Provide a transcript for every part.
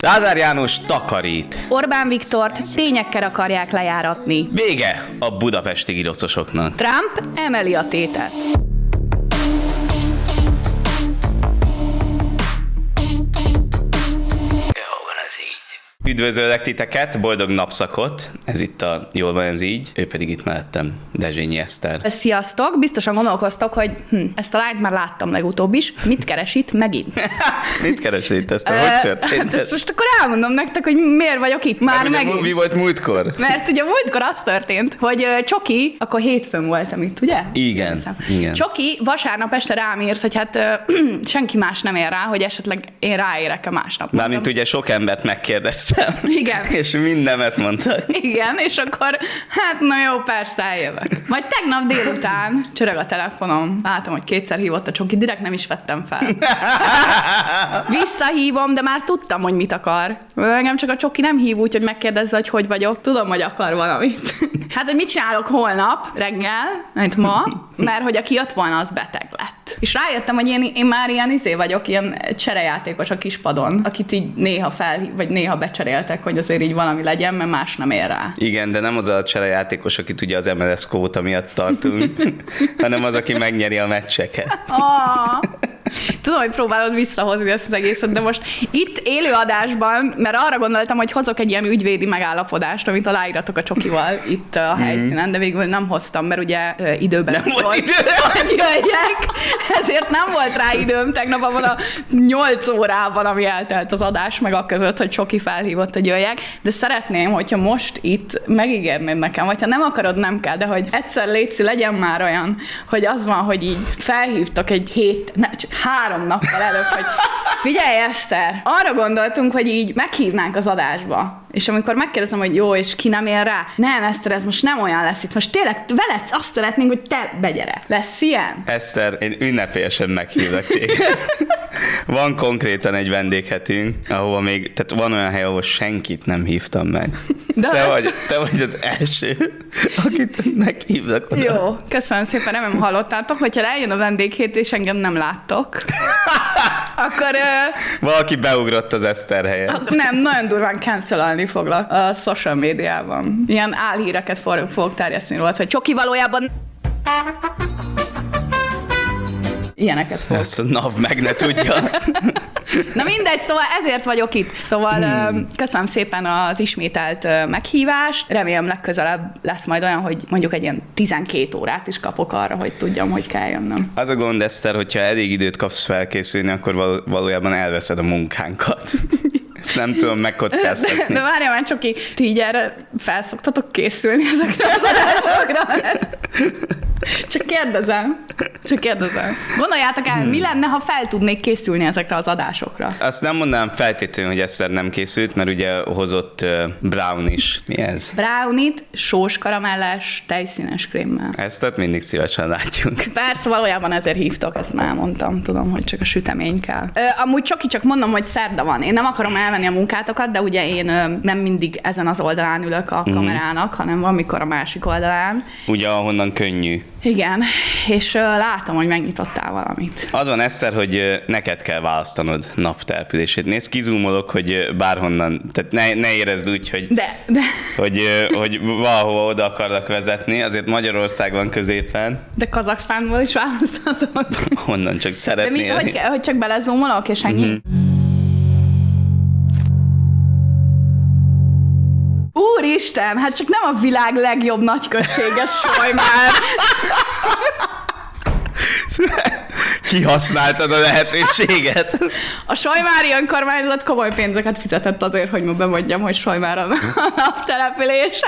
Lázár János takarít. Orbán Viktort tényekkel akarják lejáratni. Vége a budapesti giroszosoknak. Trump emeli a tétet. Üdvözöllek titeket, boldog napszakot. Ez itt a Jól van ez így, ő pedig itt mellettem, Dezsényi Eszter. Sziasztok! Biztosan gondolkoztok, hogy ezt a lányt már láttam legutóbb is. Mit keres itt megint? Mit keres itt? Ezt hogy történt? Hát most akkor elmondom nektek, hogy miért vagyok itt már megint. Mi volt múltkor? Mert ugye múltkor az történt, hogy Csoki, akkor hétfőn voltam itt, ugye? Igen. Csoki vasárnap este rám írt, hogy hát senki más nem ér rá, hogy esetleg én ráérek-e másnap. Mármint ugye sok embert megkérdeztem. Igen. És mindenet mondtak. Igen, és akkor hát na jó, persze eljövök. Majd tegnap délután csörög a telefonom, látom, hogy kétszer hívott a Csoki, direkt nem is vettem fel. Visszahívom, de már tudtam, hogy mit akar. Engem csak a Csoki nem hív úgy, hogy megkérdezze, hogy hogy vagyok. Tudom, hogy akar valamit. Hát, hogy mit csinálok holnap reggel, mint ma, mert hogy aki jött volna, az beteg lett. És rájöttem, hogy én már ilyen vagyok, ilyen cserejátékos a kispadon, akit így néha vagy néha becseréltek, hogy azért így valami legyen, mert más nem ér rá. Igen, de nem az a cserejátékos, akit ugye az MLS kvóta miatt tartunk, hanem az, aki megnyeri a meccseket. Tudom, hogy próbálod visszahozni ezt az egészet, de most itt élőadásban, mert arra gondoltam, hogy hozok egy ilyen ügyvédi megállapodást, amit aláíratok a Csokival itt a helyszínen, de végül nem hoztam, mert ugye időben nem volt idő, hogy jöjjek, ezért nem volt rá időm tegnap abban a 8 órában, ami eltelt az adás, meg a között, hogy Csoki felhívott, hogy jöjjek, de szeretném, hogyha most itt megígérnéd nekem, vagy ha nem akarod, nem kell, de hogy egyszer létszi, legyen már olyan, hogy az van, hogy így felhívtok egy 3 nappal előbb, hogy figyelj Eszter, arra gondoltunk, hogy így meghívnánk az adásba. És amikor megkérdezem, hogy jó, és ki nem ér rá? Nem, Eszter, ez most nem olyan lesz itt. Most tényleg veled azt szeretnénk, hogy te begyere. Lesz ilyen? Eszter, én ünnepélyesen meghívlak téged. Van konkrétan egy vendéghetünk, ahova még, tehát van olyan hely, ahol senkit nem hívtam meg. De te vagy az első, akit meghívlak oda. Jó, köszönöm szépen, remélem hallottátok, hogyha eljön a vendéghét, és engem nem láttok, akkor... Valaki beugrott az Eszter helyet. Nem, nagyon durván cancelálni foglak a social médiában. Ilyen álhíreket fogok terjeszteni róla, hogy Csoki valójában... Ilyeneket fog. Ezt a NAV meg ne tudja. Na mindegy, szóval ezért vagyok itt. Szóval köszönöm szépen az ismételt meghívást. Remélem legközelebb lesz majd olyan, hogy mondjuk egy ilyen 12 órát is kapok arra, hogy tudjam, hogy kell jönnöm. Az a gond, Eszter, hogyha elég időt kapsz felkészülni, akkor valójában elveszed a munkánkat. Ezt nem tudom megkockáztatni. De várjál már, Csoki, ti így erre felszoktatok készülni ezekre az adásokra? Csak kérdezem. Gondoljátok el, mi lenne, ha fel tudnék készülni ezekre az adásokra? Azt nem mondanám feltétlenül, hogy Eszter nem készült, mert ugye hozott brownies. Mi ez? Brownit, sós karamellás, tejszínes krémmel. Ezt mindig szívesen látjuk. Persze, valójában ezért hívtok, ezt már mondtam. Tudom, hogy csak a sütemény kell. Amúgy Csoki, csak mondom, hogy szerda van. Én nem akarom elvenni a munkátokat, de ugye én nem mindig ezen az oldalán ülök a kamerának, hanem valamikor a másik oldalán. Ugye, ahonnan könnyű. Igen, és látom, hogy megnyitottál valamit. Az van, Eszter, hogy neked kell választanod naptelepülését. Nézd, kizúmolok, hogy bárhonnan, tehát ne érezd úgy, hogy, hogy valahova oda akarlak vezetni, azért Magyarország van középen. De Kazaksztánból is választhatod. Honnan csak szeretnél. De hogy csak belezúmolok, és ennyi? Úristen, hát csak nem a világ legjobb nagyközséges Solymár. Kihasználtad a lehetőséget. A solymári önkormányzat komoly pénzeket fizetett azért, hogy ma bemondjam, hogy Solymár a naptelepülése.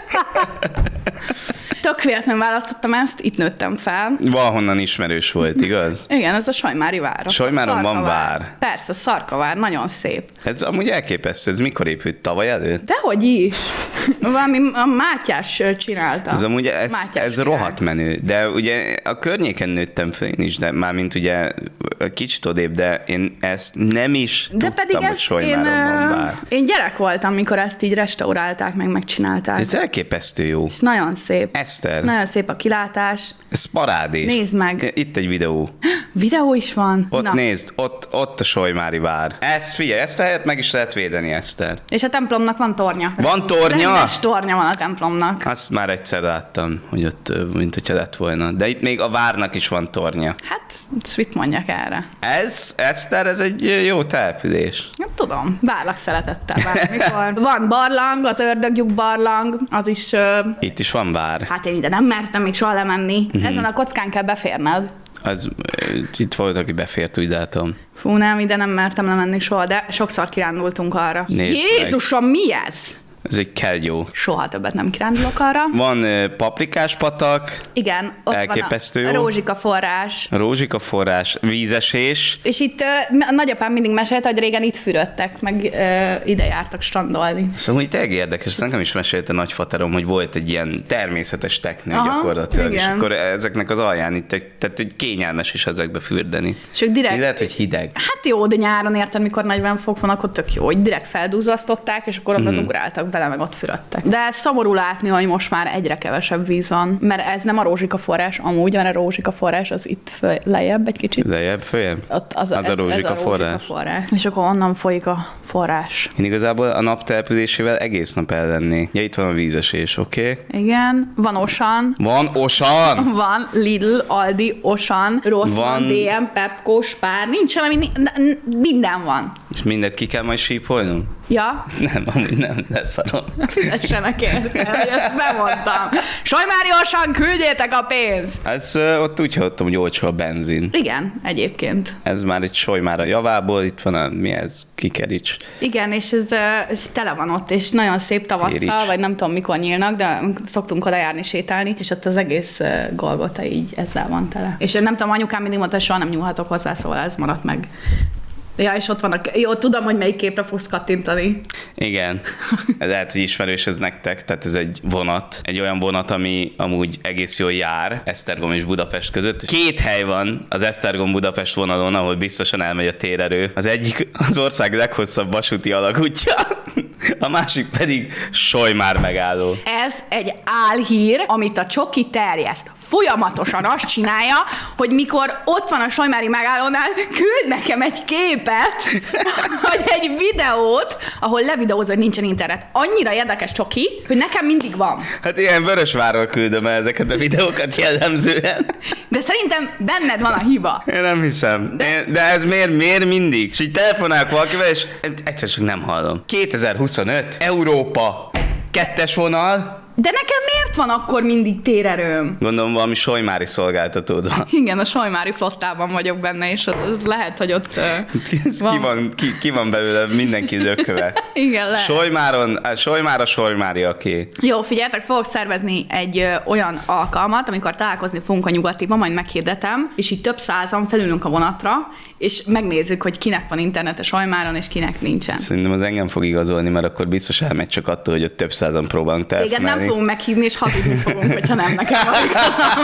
Tök véletlenül választottam ezt, itt nőttem fel. Valahonnan ismerős volt, igaz? Igen, ez a solymári vár. Solymáron van vár. Persze, Szarkavár, nagyon szép. Ez amúgy elképesztő, ez mikor épült? Tavaly előtt? Dehogy is. Valami a Mátyás csinálta. Ez amúgy ez rohadt menő, de ugye a környéken nőttem fel én is, de mármint ugye kicsit odébb, de én ezt nem is tudtam, hogy Solymáron van vár. Én gyerek voltam, mikor ezt így restaurálták, meg megcsinálták. Ez elképesztő jó. És nagyon szép. Eszter. És nagyon szép a kilátás. Ez parádés. Nézd meg. Itt egy videó. Videó is van? Ott Na. nézd, ott a Solymári vár. Ezt figyelj, ezt a helyet meg is lehet védeni, Eszter. És a templomnak van tornya. Van tornya? Rendes tornya van a templomnak. Azt már egyszer láttam, hogy ott, mint hogyha lett volna. De itt még a várnak is van tornya. Hát, mit mondjak erre? Ez, Eszter, ez egy jó település. Nem tudom, várlak szeretettel bármikor. Van barlang, az Ördöglyuk barlang, az is... Itt is van vár. Hát én ide nem mertem még soha lemenni. Ezen a kockán kell beférned. Itt volt, aki befért, úgy látom. Fú, nem, ide nem mertem lemenni soha, de sokszor kirándultunk arra. Nézd Jézusom, mi ez? Ez egy kergyó. Soha többet nem kirándulok arra. Van paprikás patak. Igen, ott elképesztő van a jó. rózsika forrás. Rózsika forrás, vízesés. És itt a nagyapám mindig mesélte, hogy régen itt fürödtek, meg ide jártak strandolni. Szóval úgy tényleg érdekes, ezt nekem is mesélte nagyfaterom, hogy volt egy ilyen természetes teknő gyakorlatilag, igen. és akkor ezeknek az alján itt, tehát hogy kényelmes is ezekbe fürdeni. És ők direkt... Lehet, hogy hideg. Hát jó, de nyáron érted, mikor 40 fok van, akkor tök jó, hogy direkt feldúzasztották, és akkor onnan ugráltak bele, meg ott fürödtek. De szomorú látni, hogy most már egyre kevesebb víz van, mert ez nem a rózsika forrás, amúgy van a rózsika forrás, az itt lejjebb egy kicsit. Lejjebb, följebb? Ott az a rózsika forrás. És akkor onnan folyik a forrás. Én igazából a nap településével egész nap ellennék. Ja, itt van a vízesés, oké? Okay? Igen, van Osan. Van Osan? Van Lidl, Aldi, Osan, Rossmann, Van... DM, Pepco, Spár, nincs valami, minden van. És mindet ki kell majd sípolnunk? Ja? Nem, amúgy nem, leszarom. Fizessenek érte, hogy ezt bemondtam. Solymári Osan, küldjétek a pénzt! Ez ott úgy hallottam, hogy olcsó a benzin. Igen, egyébként. Ez már egy Solymár a javából, itt van a, mi ez, Kikerics. Igen, és ez tele van ott, és nagyon szép tavasszal, Kérics. vagy nem tudom mikor nyílnak, de szoktunk oda járni, sétálni, és ott az egész Golgota így ezzel van tele. És nem tudom, anyukám mindig mondta, hogy soha nem nyúlhatok hozzá, szóval ez maradt meg. Ja, és ott vannak, jó, tudom, hogy melyik képre fogsz kattintani. Igen. Ez lehet, hogy ismerős ez nektek, tehát ez egy vonat, egy olyan vonat, ami amúgy egész jól jár Esztergom és Budapest között. 2 hely van az Esztergom-Budapest vonalon, ahol biztosan elmegy a térerő. Az egyik az ország leghosszabb vasúti alagútja, a másik pedig Solymár megálló. Ez egy álhír, amit a Csoki terjeszt. Folyamatosan azt csinálja, hogy mikor ott van a solymári megállónál, küld nekem egy képet, vagy egy videót, ahol levideózza, hogy nincsen internet. Annyira érdekes Csoki, hogy nekem mindig van. Hát ilyen Vörösvárról küldöm el ezeket a videókat jellemzően. De szerintem benned van a hiba. Én nem hiszem. De ez miért mindig? És így telefonálok valakivel, és egyszer csak nem hallom. 2025, Európa, 2-es vonal. De nekem miért van akkor mindig térerőm? Gondolom valami solymári szolgáltatód van. Igen, a solymári flottában vagyok benne, és az lehet, hogy ott Ki van belőle mindenki lököve. Igen, lehet. Solymár a solymáriaké. Jó, figyeljetek, fogok szervezni egy olyan alkalmat, amikor találkozni fogunk a Nyugatiban, majd meghirdetem, és így több százan felülünk a vonatra, és megnézzük, hogy kinek van internet a Solymáron, és kinek nincsen. Szerintem az engem fog igazolni, mert akkor biztos elmegy csak attól, hogy ott több százan próbálunk telefonálni. Igen, nem fogunk meghívni, és hazudni fogunk, hogyha nem nekem van igazam.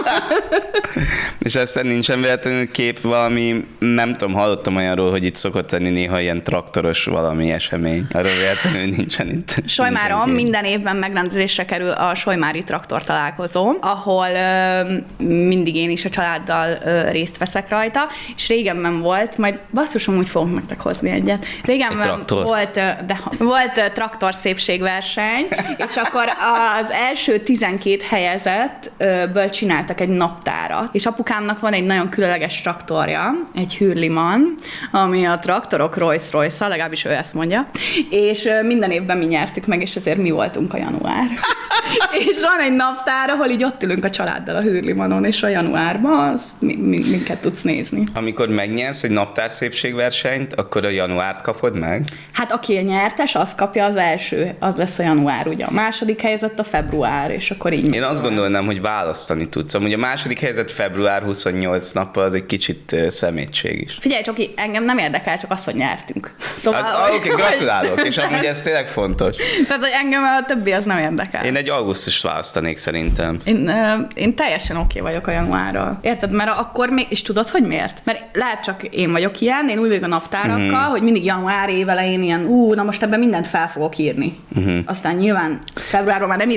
És aztán nincsen véletlenül kép valami, nem tudom, hallottam olyanról, hogy itt szokott lenni néha ilyen traktoros valami esemény. Arról véletlenül nincsen itt. Solymáron minden évben megrendezésre kerül a Solymári traktor találkozó, ahol mindig én is a családdal részt veszek rajta, és régenben volt, majd basszus, amúgy fogok nektek hozni egyet. Régenben volt traktor szépségverseny, és akkor az első 12 helyezettből csináltak egy naptárat, és apukámnak van egy nagyon különleges traktorja, egy Hürlimann, ami a traktorok Rolls-Royce-a, legalábbis ő ezt mondja, és minden évben mi nyertük meg, és ezért mi voltunk a január. És van egy naptár, ahol így ott ülünk a családdal a Hürlimannon, és a januárban minket tudsz nézni. Amikor megnyersz egy naptár szépségversenyt, akkor a januárt kapod meg? Hát aki a nyertes, az kapja az első, az lesz a január, ugye a második helyzet a február, és akkor így... Én azt gondolnám, hogy választani tudsz. Amúgy a második helyzet február 28 nappal az egy kicsit szemétség is. Figyelj, Csoki, engem nem érdekel, csak az, hogy nyertünk. Szóval, Oké, gratulálok, és amúgy ez tényleg fontos. Tehát, hogy engem a többi az nem érdekel. Én egy augusztust választanék szerintem. Én teljesen oké vagyok a januárral. Érted? Mert akkor még, és tudod, hogy miért? Mert lehet csak én vagyok ilyen, én úgy vagyok a naptárakkal, hogy mindig január évelején ilyen, na most ebben mindent fel fogok írni. Aztán nyilván februárban már nem írok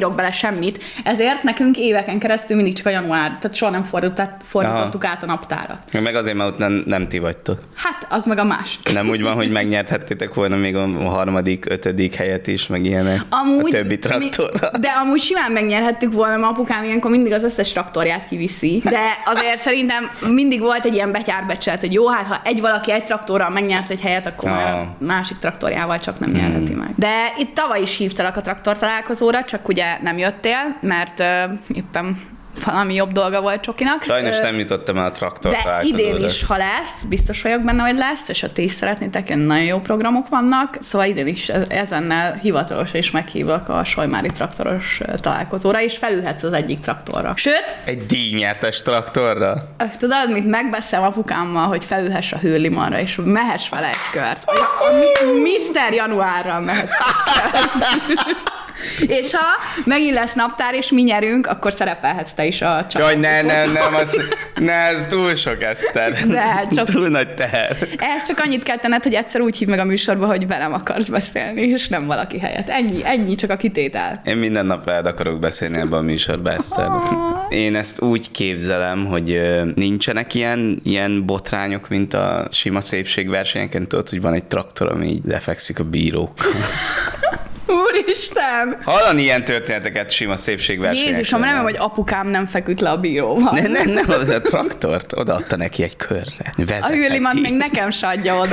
írok bele semmit, ezért nekünk éveken keresztül mindig csak a január, tehát soha nem fordítottuk át a naptárat. Meg azért, mert ott nem ti vagytok. Hát, az meg a másik. Nem úgy van, hogy megnyerhettétek volna még a 3., 5. helyet is, meg ilyenek amúgy, a többi traktorra. De amúgy simán megnyerhettük volna, mert apukám ilyenkor mindig az összes traktorját kiviszi. De azért szerintem mindig volt egy ilyen betyárbecsület, hogy jó, hát ha valaki egy traktorral megnyert egy helyet, akkor már a másik traktorjával csak nem nyerheti meg. De itt tavaly is hívtalak a traktor találkozóra, csak ugye nem jöttél, mert éppen valami jobb dolga volt Csokinak. Sajnos nem jutottam el a traktor találkozóra. Idén is, ha lesz, biztos vagyok benne, hogy lesz, és ha ti is szeretnétek, nagyon jó programok vannak, szóval idén is ezennel hivatalos és meghívlak a Solymári traktoros találkozóra, és felülhetsz az egyik traktorra. Sőt... Egy díjnyertes traktorra? Tudod, mit megbeszélem apukámmal, hogy felülhess a Hőrlimanra, és mehess vele egy kört. A Mr. Januárral mehetsz egy kört. És ha megint lesz naptár, és mi nyerünk, akkor szerepelhetsz te is a csapatban. Jaj, nem, ez túl sok, Eszter. Túl nagy teher. Ehhez csak annyit kell tenned, hogy egyszer úgy hív meg a műsorba, hogy velem akarsz beszélni, és nem valaki helyett. Ennyi csak a kitétel. Én minden nap veled akarok beszélni ebben a műsorban, Eszter. Én ezt úgy képzelem, hogy nincsenek ilyen botrányok, mint a sima szépségversenyeken, tudod, hogy van egy traktor, ami így lefekszik a bírókkal. Úristen! Hallani ilyen történeteket sima szépségversenyeken. Jézusom, remélem, hogy apukám nem feküdt le a bíróval. Nem, az a traktort odaadta neki egy körre. A Hőrlimant még nekem se adja oda.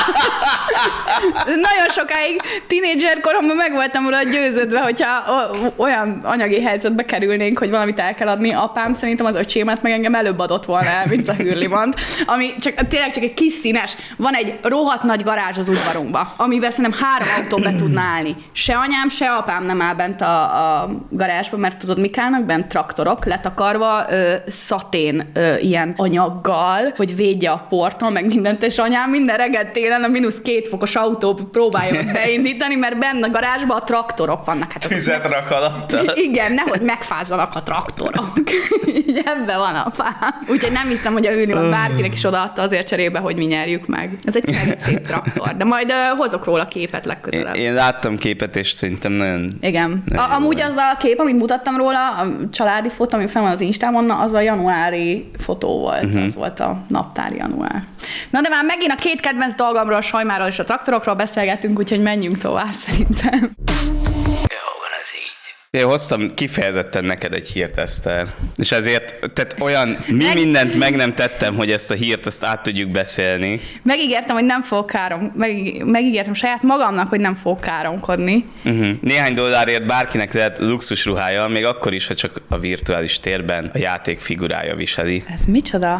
Nagyon sokáig tínédzser koromban meg voltam róla győződve, hogyha olyan anyagi helyzetbe kerülnénk, hogy valamit el kell adni, apám szerintem az öcsémet meg engem előbb adott volna el, mint a Hőrlimant, ami tényleg csak egy kis színes. Van egy rohadt nagy garázs az udvarunkba, amiben szerintem 3 autó be tudna állni. Se anyám, se apám nem áll bent a garázsban, mert tudod, mik állnak bent? Traktorok, letakarva szatén ilyen anyaggal, hogy védje a porttól, meg mindent, és anyám minden reggel télen a -2 fokos autót próbálja beindítani, mert bent a garázsban a traktorok vannak. Hát tüzet rak alatta. Igen, nehogy megfázzanak a traktorok. Így ebben van apám. Úgyhogy nem hiszem, hogy a Hőrliman bárkinek is odaadta azért cserébe, hogy mi nyerjük meg. Ez egy nagyon szép traktor, de majd hozok róla képet legközelebb. Én láttam képet, és szerintem nagyon... Igen. Amúgy az a kép, amit mutattam róla, a családi fotó, ami fenn van az Instámon, az a januári fotó volt. Az volt a naptári január. Na de már megint a 2 kedvenc dolgomról, a Solymáról és a traktorokról beszélgetünk, úgyhogy menjünk tovább szerintem. Én hoztam kifejezetten neked egy hírt, Eszter. És ezért, tehát olyan mindent meg nem tettem, hogy ezt a hírt ezt át tudjuk beszélni. Megígértem, hogy nem fogok megígértem saját magamnak, hogy nem fogok káromkodni. Néhány dollárért bárkinek lehet luxusruhája, még akkor is, ha csak a virtuális térben a játék figurája viseli. Ez micsoda?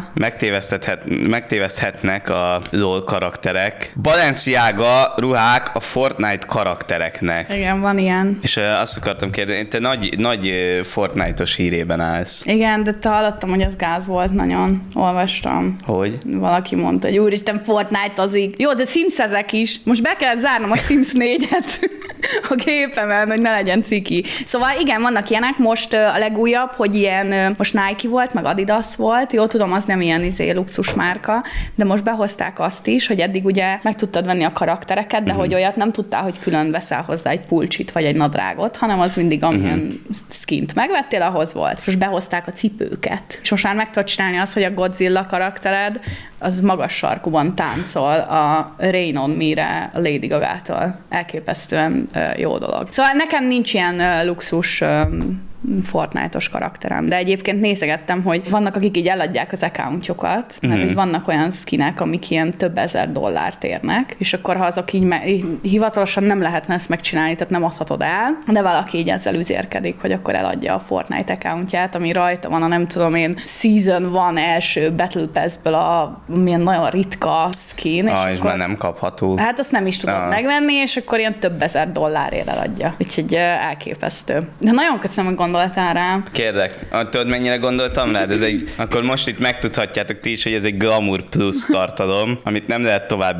Megtéveszthetnek a LOL karakterek. Balenciaga ruhák a Fortnite karaktereknek. Igen, van ilyen. És azt akartam kérdezni, te nagy Fortnite-os hírében állsz. Igen, de te hallottam, hogy ez gáz volt, nagyon olvastam. Hogy? Valaki mondta, hogy úristen, Fortnite-azik. Jó, de Sims-ezek is. Most be kellett zárnom a Sims 4-et a gépemen, hogy ne legyen ciki. Szóval igen, vannak ilyenek. Most a legújabb, hogy ilyen, most Nike volt, meg Adidas volt. Jó, tudom, az nem ilyen luxus márka, de most behozták azt is, hogy eddig ugye meg tudtad venni a karaktereket, de hogy olyat nem tudtál, hogy külön veszel hozzá egy pulcsit vagy egy nadrágot, hanem az mindig amilyen skint megvettél, ahhoz volt. És most behozták a cipőket. És most már meg tudod csinálni azt, hogy a Godzilla karaktered az magas sarkuban táncol a Rain on Me-re a Lady Gaga-tól. Elképesztően jó dolog. Szóval nekem nincs ilyen luxus Fortnite-os karakterem, de egyébként nézegettem, hogy vannak, akik így eladják az accountjukat, mert így vannak olyan skinek, amik ilyen több ezer dollárt érnek, és akkor ha azok így hivatalosan nem lehetne ezt megcsinálni, tehát nem adhatod el, de valaki így ezzel üzérkedik, hogy akkor eladja a Fortnite accountját, ami rajta van a nem tudom én Season 1 első Battle Pass-ből a milyen nagyon ritka skin. És akkor, már nem kapható. Hát azt nem is tudod megvenni, és akkor ilyen több ezer dollárért eladja. Úgyhogy elképesztő. De nagyon köszönöm, hogy gondoltál rám. Kérlek, tudod mennyire gondoltam rád? Akkor most itt megtudhatjátok ti is, hogy ez egy Glamour Plus tartalom, amit nem lehet tovább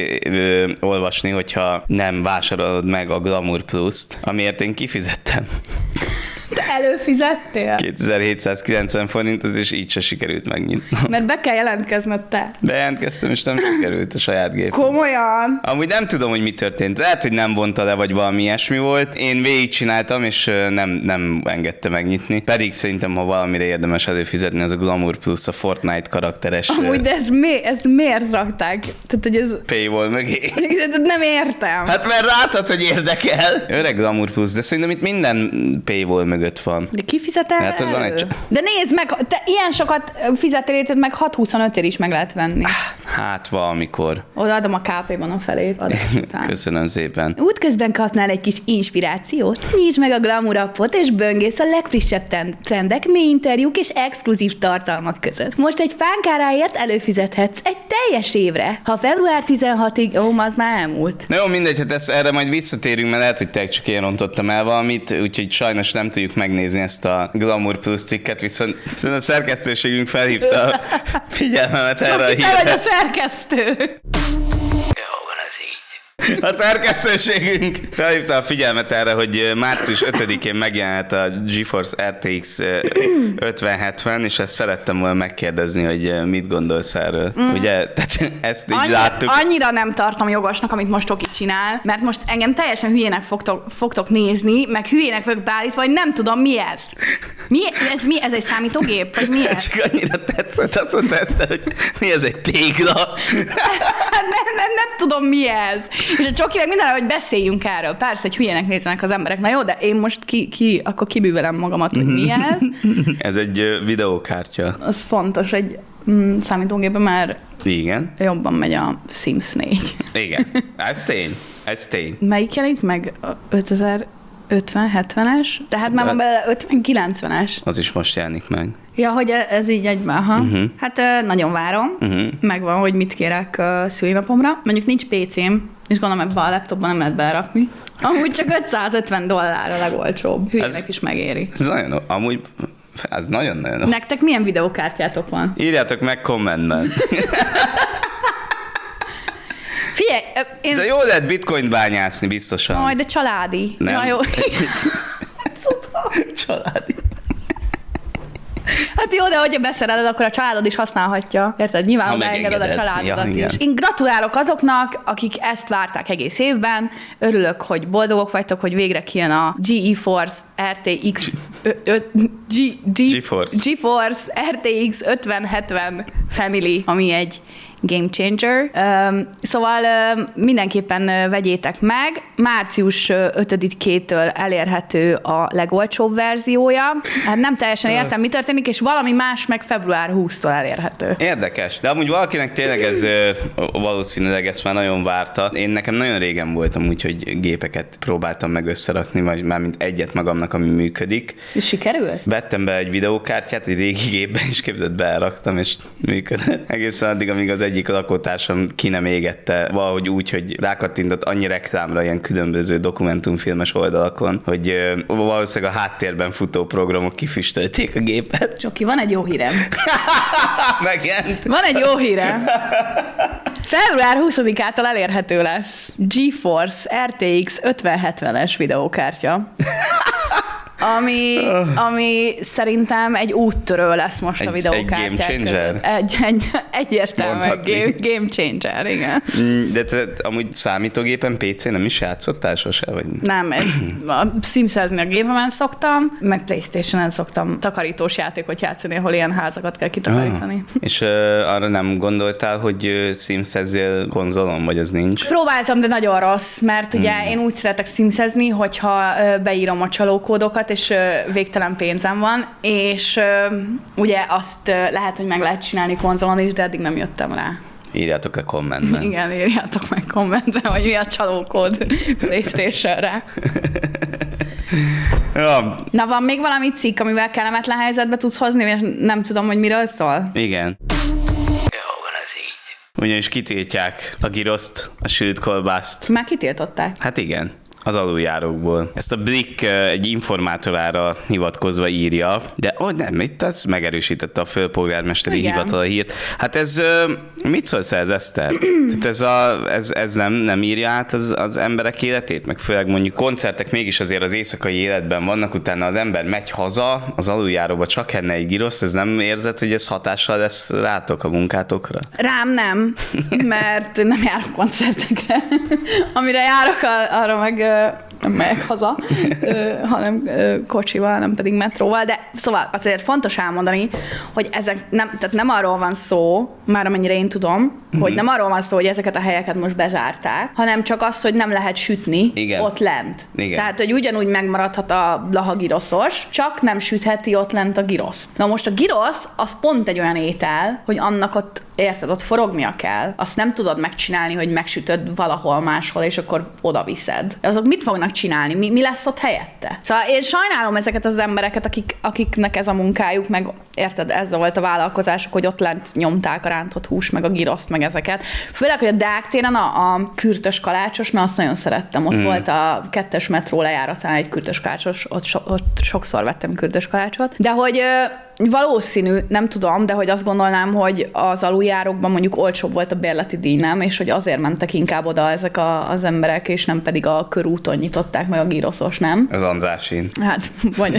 olvasni, hogyha nem vásárolod meg a Glamour Plus-t, amiért én kifizettem. Te előfizettél? 2790 forintot, és így se sikerült megnyitnom. Mert be kell jelentkezned te. Bejelentkeztem, és nem sikerült a saját gép. Komolyan? Amúgy nem tudom, hogy mi történt. Lehet, hogy nem vonta le, vagy valami ilyesmi volt. Én végigcsináltam, és nem engedte megnyitni. Pedig szerintem, ha valamire érdemes előfizetni, az a Glamour Plus, a Fortnite karakteres. Amúgy, de ezt miért rakták? Tehát, hogy ez... Paywall mögé. Nem értem. Hát mert látod, hogy érdekel. Öreg Glamour Plus, de szerintem itt minden paywall mögött van. De ki fizet el? Hát, van egy... De nézd meg, te ilyen sokat fizettél, érted, meg 6,25-ért is meg lehet venni. Hát valamikor. Odaadom a KP-ban a felét adás után. Köszönöm szépen. Útközben kapnál egy kis inspirációt. Nyisd meg a Glamour appot, és böngész a legfrissebb trendek, mély interjúk és exkluzív tartalmak között. Most egy fánkáráért előfizethetsz egy teljes évre. Ha február 16-ig, az már elmúlt. Na jó, mindegy, hát erre majd visszatérünk, mert lehet, hogy te csak én rontottam el valamit, úgyhogy sajnos nem tudjuk megnézni ezt a Glamour Plus cikket, viszont a szerkesztőségünk felhívta a figyelmemet erre a hírre. Te vagy a szerkesztő! A szerkesztőségünk felhívta a figyelmet erre, hogy március 5-én megjelent a GeForce RTX 5070, és ezt szerettem volna megkérdezni, hogy mit gondolsz erről. Ugye, tehát ezt így láttuk. Annyira nem tartom jogosnak, amit most Toki csinál, mert most engem teljesen hülyének fogtok nézni, meg hülyének vagyok beállítva, hogy nem tudom, mi ez. Ez egy számítógép? Vagy mi ez? Csak annyira tetszett, azt mondta ezt, hogy mi ez, egy tégla? Nem tudom, mi ez. És a Csoki meg mindenre, hogy beszéljünk erről. Persze, hogy hülyének néznek az emberek. Na jó, de én most akkor kibűvelem magamat, hogy mi ez. Ez egy videókártya. Az fontos, egy számítógépben már igen. Jobban megy a Sims 4. Igen, ez tény. Melyik jelent meg? 50-70-es? Tehát már van belőle 50-90-es. Az is most jelenik meg. Ja, hogy ez így egyben, Hát nagyon várom. Megvan, hogy mit kérek szülinapomra. Mondjuk nincs PC-m, és gondolom ebben a laptopban nem lehet berakni. Amúgy csak $550 a legolcsóbb. Hülyének is megéri. Ez nagyon, amúgy ez nagyon-nagyon. Nektek milyen videókártyátok van? Írjátok meg kommentben. Figyelj, De jó lehet bitcoint bányászni, biztosan. Majd de családi. Nem. Ja, jó. Családi. Hát jó, de hogyha beszereled, akkor a családod is használhatja. Érted? Nyilván beengeded a családodat is. Én gratulálok azoknak, akik ezt várták egész évben. Örülök, hogy boldogok vagytok, hogy végre kijön a GeForce RTX GeForce RTX 5070 Family, ami egy game changer. Szóval mindenképpen vegyétek meg. Március 5-től elérhető a legolcsóbb verziója. Hát nem teljesen értem, mi történik, és valami más meg február 20-tól elérhető. Érdekes. De amúgy valakinek tényleg ez valószínűleg ezt már nagyon várta. Én nekem nagyon régen voltam úgy, hogy gépeket próbáltam meg összerakni, vagy már mint egyet magamnak, ami működik. És sikerült? Vettem be egy videókártyát, egy régi gépben, és képzett, beraktam, és működött. Egészen addig, amíg az egyik lakótársam ki nem égette, valahogy úgy, hogy rákattintott annyi reklámra ilyen különböző dokumentumfilmes oldalakon, hogy valószínűleg a háttérben futó programok kifüstölték a gépet. Csoki, van egy jó hírem. Megjelent. Van egy jó hírem. Február 20-ától elérhető lesz GeForce RTX 5070-es videókártya. Ami szerintem egy úttörő lesz most a videókártyák egy game changer? Egyértelműen game changer, igen. De te amúgy számítógépen PC-n nem is játszottál sose? Vagy? Nem, a Simsezni a gépemen szoktam, meg PlayStation-en szoktam takarítós játékot játszani, ahol ilyen házakat kell kitakarítani. És arra nem gondoltál, hogy Simsezzél konzolon, vagy az nincs? Próbáltam, de nagyon rossz, mert ugye én úgy szeretek Simsezni, hogyha beírom a csalókódokat, és végtelen pénzem van, és ugye azt lehet, hogy meg lehet csinálni konzolon is, de eddig nem jöttem rá. Írjátok le kommentben. Igen, írjátok meg kommentben, hogy mi a csalókód PlayStation-re. Ja. Na, van még valami cikk, amivel kellemetlen helyzetbe tudsz hozni, és nem tudom, hogy miről szól? Igen. Ugyanis kitiltják a giroszt, a sült kolbászt. Már kitiltották? Hát igen. Az aluljárókból. Ezt a Blick egy informátorára hivatkozva írja, de nem, itt ez megerősítette a főpolgármesteri hivatal a hírt. Hát ez, mit szólsz ez, Eszter? Tehát ez nem írja át az emberek életét, meg főleg mondjuk koncertek mégis azért az éjszakai életben vannak, utána az ember megy haza, az aluljáróba csak enne egy giroszt, ez nem érzed, hogy ez hatással lesz rátok a munkátokra? Rám nem, mert nem járok koncertekre. Amire járok, arra meg nem megyek haza, hanem kocsival, nem pedig metróval, de szóval azért fontos elmondani, hogy tehát nem arról van szó, már amennyire én tudom, hogy nem arról van szó, hogy ezeket a helyeket most bezárták, hanem csak az, hogy nem lehet sütni ott lent. Igen. Tehát, hogy ugyanúgy megmaradhat a Blaha giroszos, csak nem sütheti ott lent a giroszt. Na most a girosz, az pont egy olyan étel, hogy annak ott érted, ott forognia kell. Azt nem tudod megcsinálni, hogy megsütöd valahol máshol, és akkor oda viszed. Azok mit fognak csinálni? Mi lesz ott helyette? Szóval én sajnálom ezeket az embereket, akiknek ez a munkájuk, meg érted, ez volt a vállalkozások, hogy ott lent nyomták a rántott hús, meg a giroszt, meg ezeket. Főleg, hogy a Deák téren a kürtös kalácsos, na azt nagyon szerettem. Ott volt a 2-es metró lejáratán egy kürtös kalácsos, ott sokszor vettem kürtös kalácsot. De hogy valószínű, nem tudom, de hogy azt gondolnám, hogy az aluljárókban mondjuk olcsóbb volt a bérleti díj, nem? És hogy azért mentek inkább oda ezek az emberek, és nem pedig a körúton nyitották meg a giroszos, nem? Az Andrásin. Hát,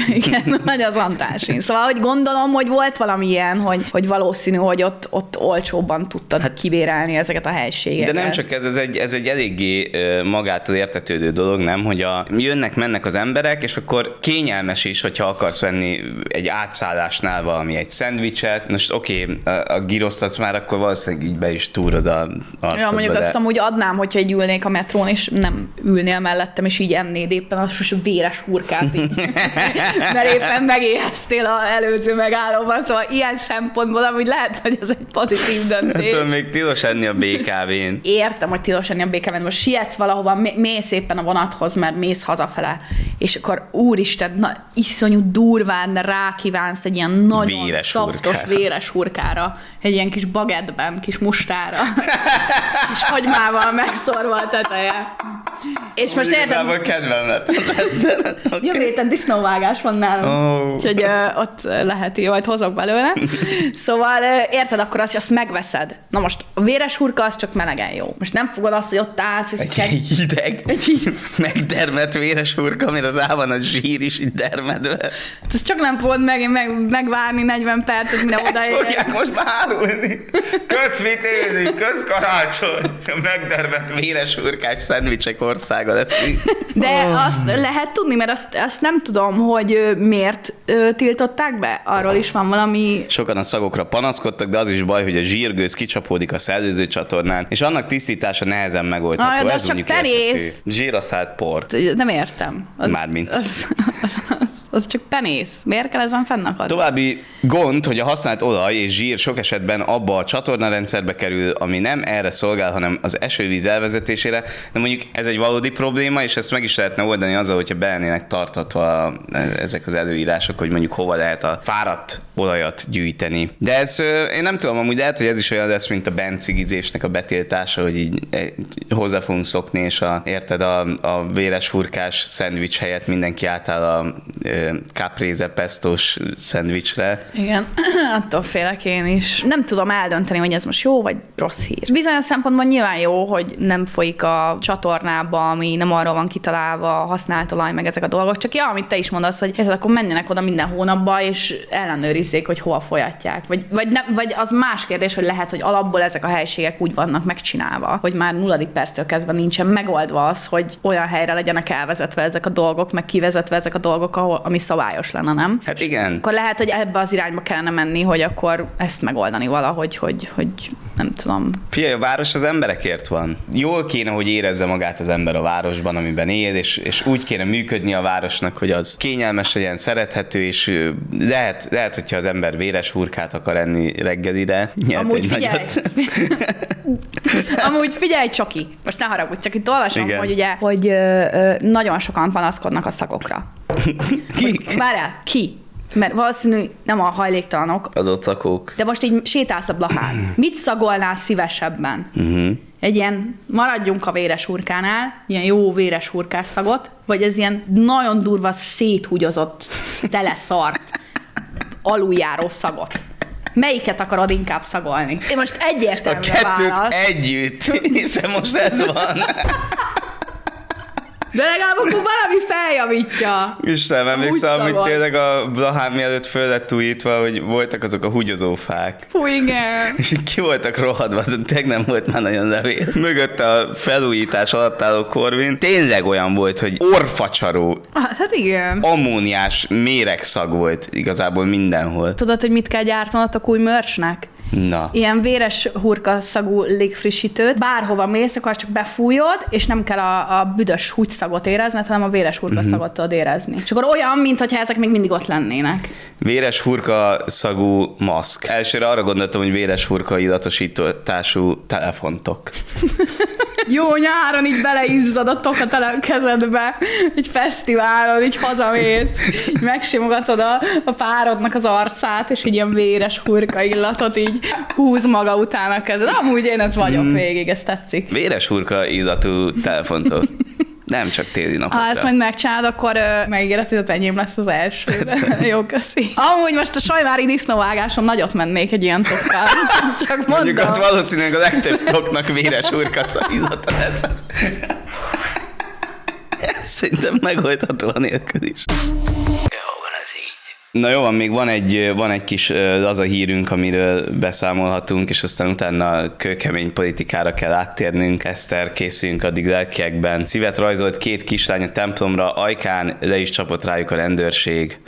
vagy az Andrásin. Szóval, hogy gondolom, hogy volt valami ilyen, hogy valószínű, hogy ott olcsóbban tudtad kibérelni ezeket a helységeket. De nem csak ez egy eléggé magától értetődő dolog, nem? Hogy jönnek-mennek az emberek, és akkor kényelmes is, hogyha akarsz venni egy átszállásnál valami, egy szendvicset. Most oké, a giroszt az már akkor valószínűleg így be is túrod a arcodba. Ja, mondjuk azt amúgy adnám, hogyha így ülnék a metrón, és nem ülnél mellettem, és így ennéd éppen az véres hurkát így. Mert éppen megéheztél az előző megállóban, szóval ilyen szempontból amúgy lehet, hogy ez egy pozitív döntés. Tudom, még tilos enni a BKV-n. Értem, hogy tilos enni a BKV-n. Most sietsz valahova, mész éppen a vonathoz, mert mész hazafele, és akkor úristen, iszonyú durván rákívánsz egy ilyen nagyon véres szaftos, véres hurkára, egy ilyen kis bagettben, kis mustára, kis hagymával megszorva a teteje. És most érted... kedvem lett. Jövő héten disznóvágás van nálam, úgyhogy ott lehet, majd hozok belőle. Szóval érted, akkor azt megveszed. Na most a véres hurka az csak melegen jó. Most nem fogod azt, hogy ott állsz, és egy hideg, megdermedt véres hurka, amire rá van a zsír is így dermedve. Ez csak nem fogod megvárni 40 percet, mire odaér. Ezt fogják most már árulni. Közvitézi, közkarácsony. A megdermedt véres hurkás szendvicsek országa lesz. De azt lehet tudni, mert azt nem tudom, hogy miért tiltották be. Arról is van valami... Sokan a szagokra panaszkodtak, de az is baj, hogy a zsírgőz kicsapódik a szellőző csatornán, és annak tisztítása nehezen megoldható. De az csak penész. Zsíraszált por. Nem értem. Mármint. Az csak penész. Miért kell ezen fennakadni? További gond, hogy a használt olaj és zsír sok esetben abba a csatornarendszerbe kerül, ami nem erre szolgál, hanem az esővíz elvezetésére. De mondjuk ez egy valódi probléma, és ezt meg is lehetne oldani azzal, hogyha be lennének tartatva ezek az előírások, hogy mondjuk hova lehet a fáradt olajat gyűjteni. De ez, én nem tudom, amúgy lehet, hogy ez is olyan lesz, mint a bencigizésnek a betiltása, hogy így hozzá fogunk szokni, és érted, a véres hurkás szendvics helyett mindenki átáll a caprese pestos szendvicsre. Igen, attól félek én is. Nem tudom eldönteni, hogy ez most jó vagy rossz hír. Bizonyos szempontból nyilván jó, hogy nem folyik a csatornába, ami nem arról van kitalálva, a használt olaj, meg ezek a dolgok. Csak amit te is mondasz, hogy ez akkor menjenek oda minden hónapba, és ellenőrizzék, hogy hova folyatják. Vagy az más kérdés, hogy lehet, hogy alapból ezek a helységek úgy vannak megcsinálva, hogy már 0. perctől kezdve nincsen megoldva az, hogy olyan helyre legyenek elvezetve ezek a dolgok, meg kivezetve ezek a dolgok, ami szabályos lenne, nem? Hát igen. Akkor lehet, hogy ebbe az irányba kellene menni, hogy akkor ezt megoldani valahogy, hogy nem tudom. Figyelj, a város az emberekért van. Jól kéne, hogy érezze magát az ember a városban, amiben él, és úgy kéne működni a városnak, hogy az kényelmes legyen, szerethető, és lehet, hogyha az ember véres hurkát akar enni reggelire. Amúgy figyelj, Csoki, most ne haragudj, csak itt olvasom, hogy nagyon sokan panaszkodnak a szagokra. Kik? Várjál, ki? Mert valószínű nem a hajléktalanok. Az ott lakók. De most így sétálsz a Blahán. Mit szagolnál szívesebben? Egy ilyen, maradjunk a véres hurkánál, ilyen jó véres hurkás szagot, vagy ez ilyen nagyon durva széthúgyozott, teleszart, aluljáró szagot? Melyiket akarod inkább szagolni? Én most egyértelmű a kettőt válasz. együtt, hiszen most ez van. De legalább akkor valami feljavítja. Istenem, emlékszem, hogy tényleg a Blahán mielőtt föl lett újítva, hogy voltak azok a húgyozófák. Fú, igen. És ki voltak rohadva, azon tényleg nem volt már nagyon levél. Mögött a felújítás alatt álló Corvin tényleg olyan volt, hogy orfacsaró, Hát igen. ammóniás méregszag volt igazából mindenhol. Tudod, hogy mit kell gyártanatok új merchnek? Na. Ilyen véres hurka szagú légfrissítőt, bárhova mész, akkor csak befújod, és nem kell a büdös húgyszagot érezned, hanem a véres hurka szagot tudod érezni. És akkor olyan, mintha ezek még mindig ott lennének. Véres hurka szagú maszk. Elsőre arra gondoltam, hogy véres hurka illatosítású telefontok. Jó, nyáron így beleizzad a tokat a kezedbe, egy fesztiválon, így hazamész, így megsimogatod a párodnak az arcát, és így ilyen véres hurka illatot így húz maga után a kezed. Amúgy én ez vagyok végig, ez tetszik. Véres hurka illatú telefontok. Nem csak téli napokra. Ha ezt majd megcsinálod, akkor megígéred, hogy az enyém lesz az első. Jó, köszi. Amúgy most a sajvári disznóvágáson nagyot mennék egy ilyen tokkal. Csak mondom. Mondjuk ott valószínűleg a legtöbb toknak véres hurka illata lesz. Ez szerintem megoldható a nélkül is. Na jó, még van egy kis laza hírünk, amiről beszámolhatunk, és aztán utána kőkemény politikára kell áttérnünk. Eszter, készüljünk addig lelkiekben. Szívet rajzolt 2 kislány a templomra, ajkán le is csapott rájuk a rendőrség.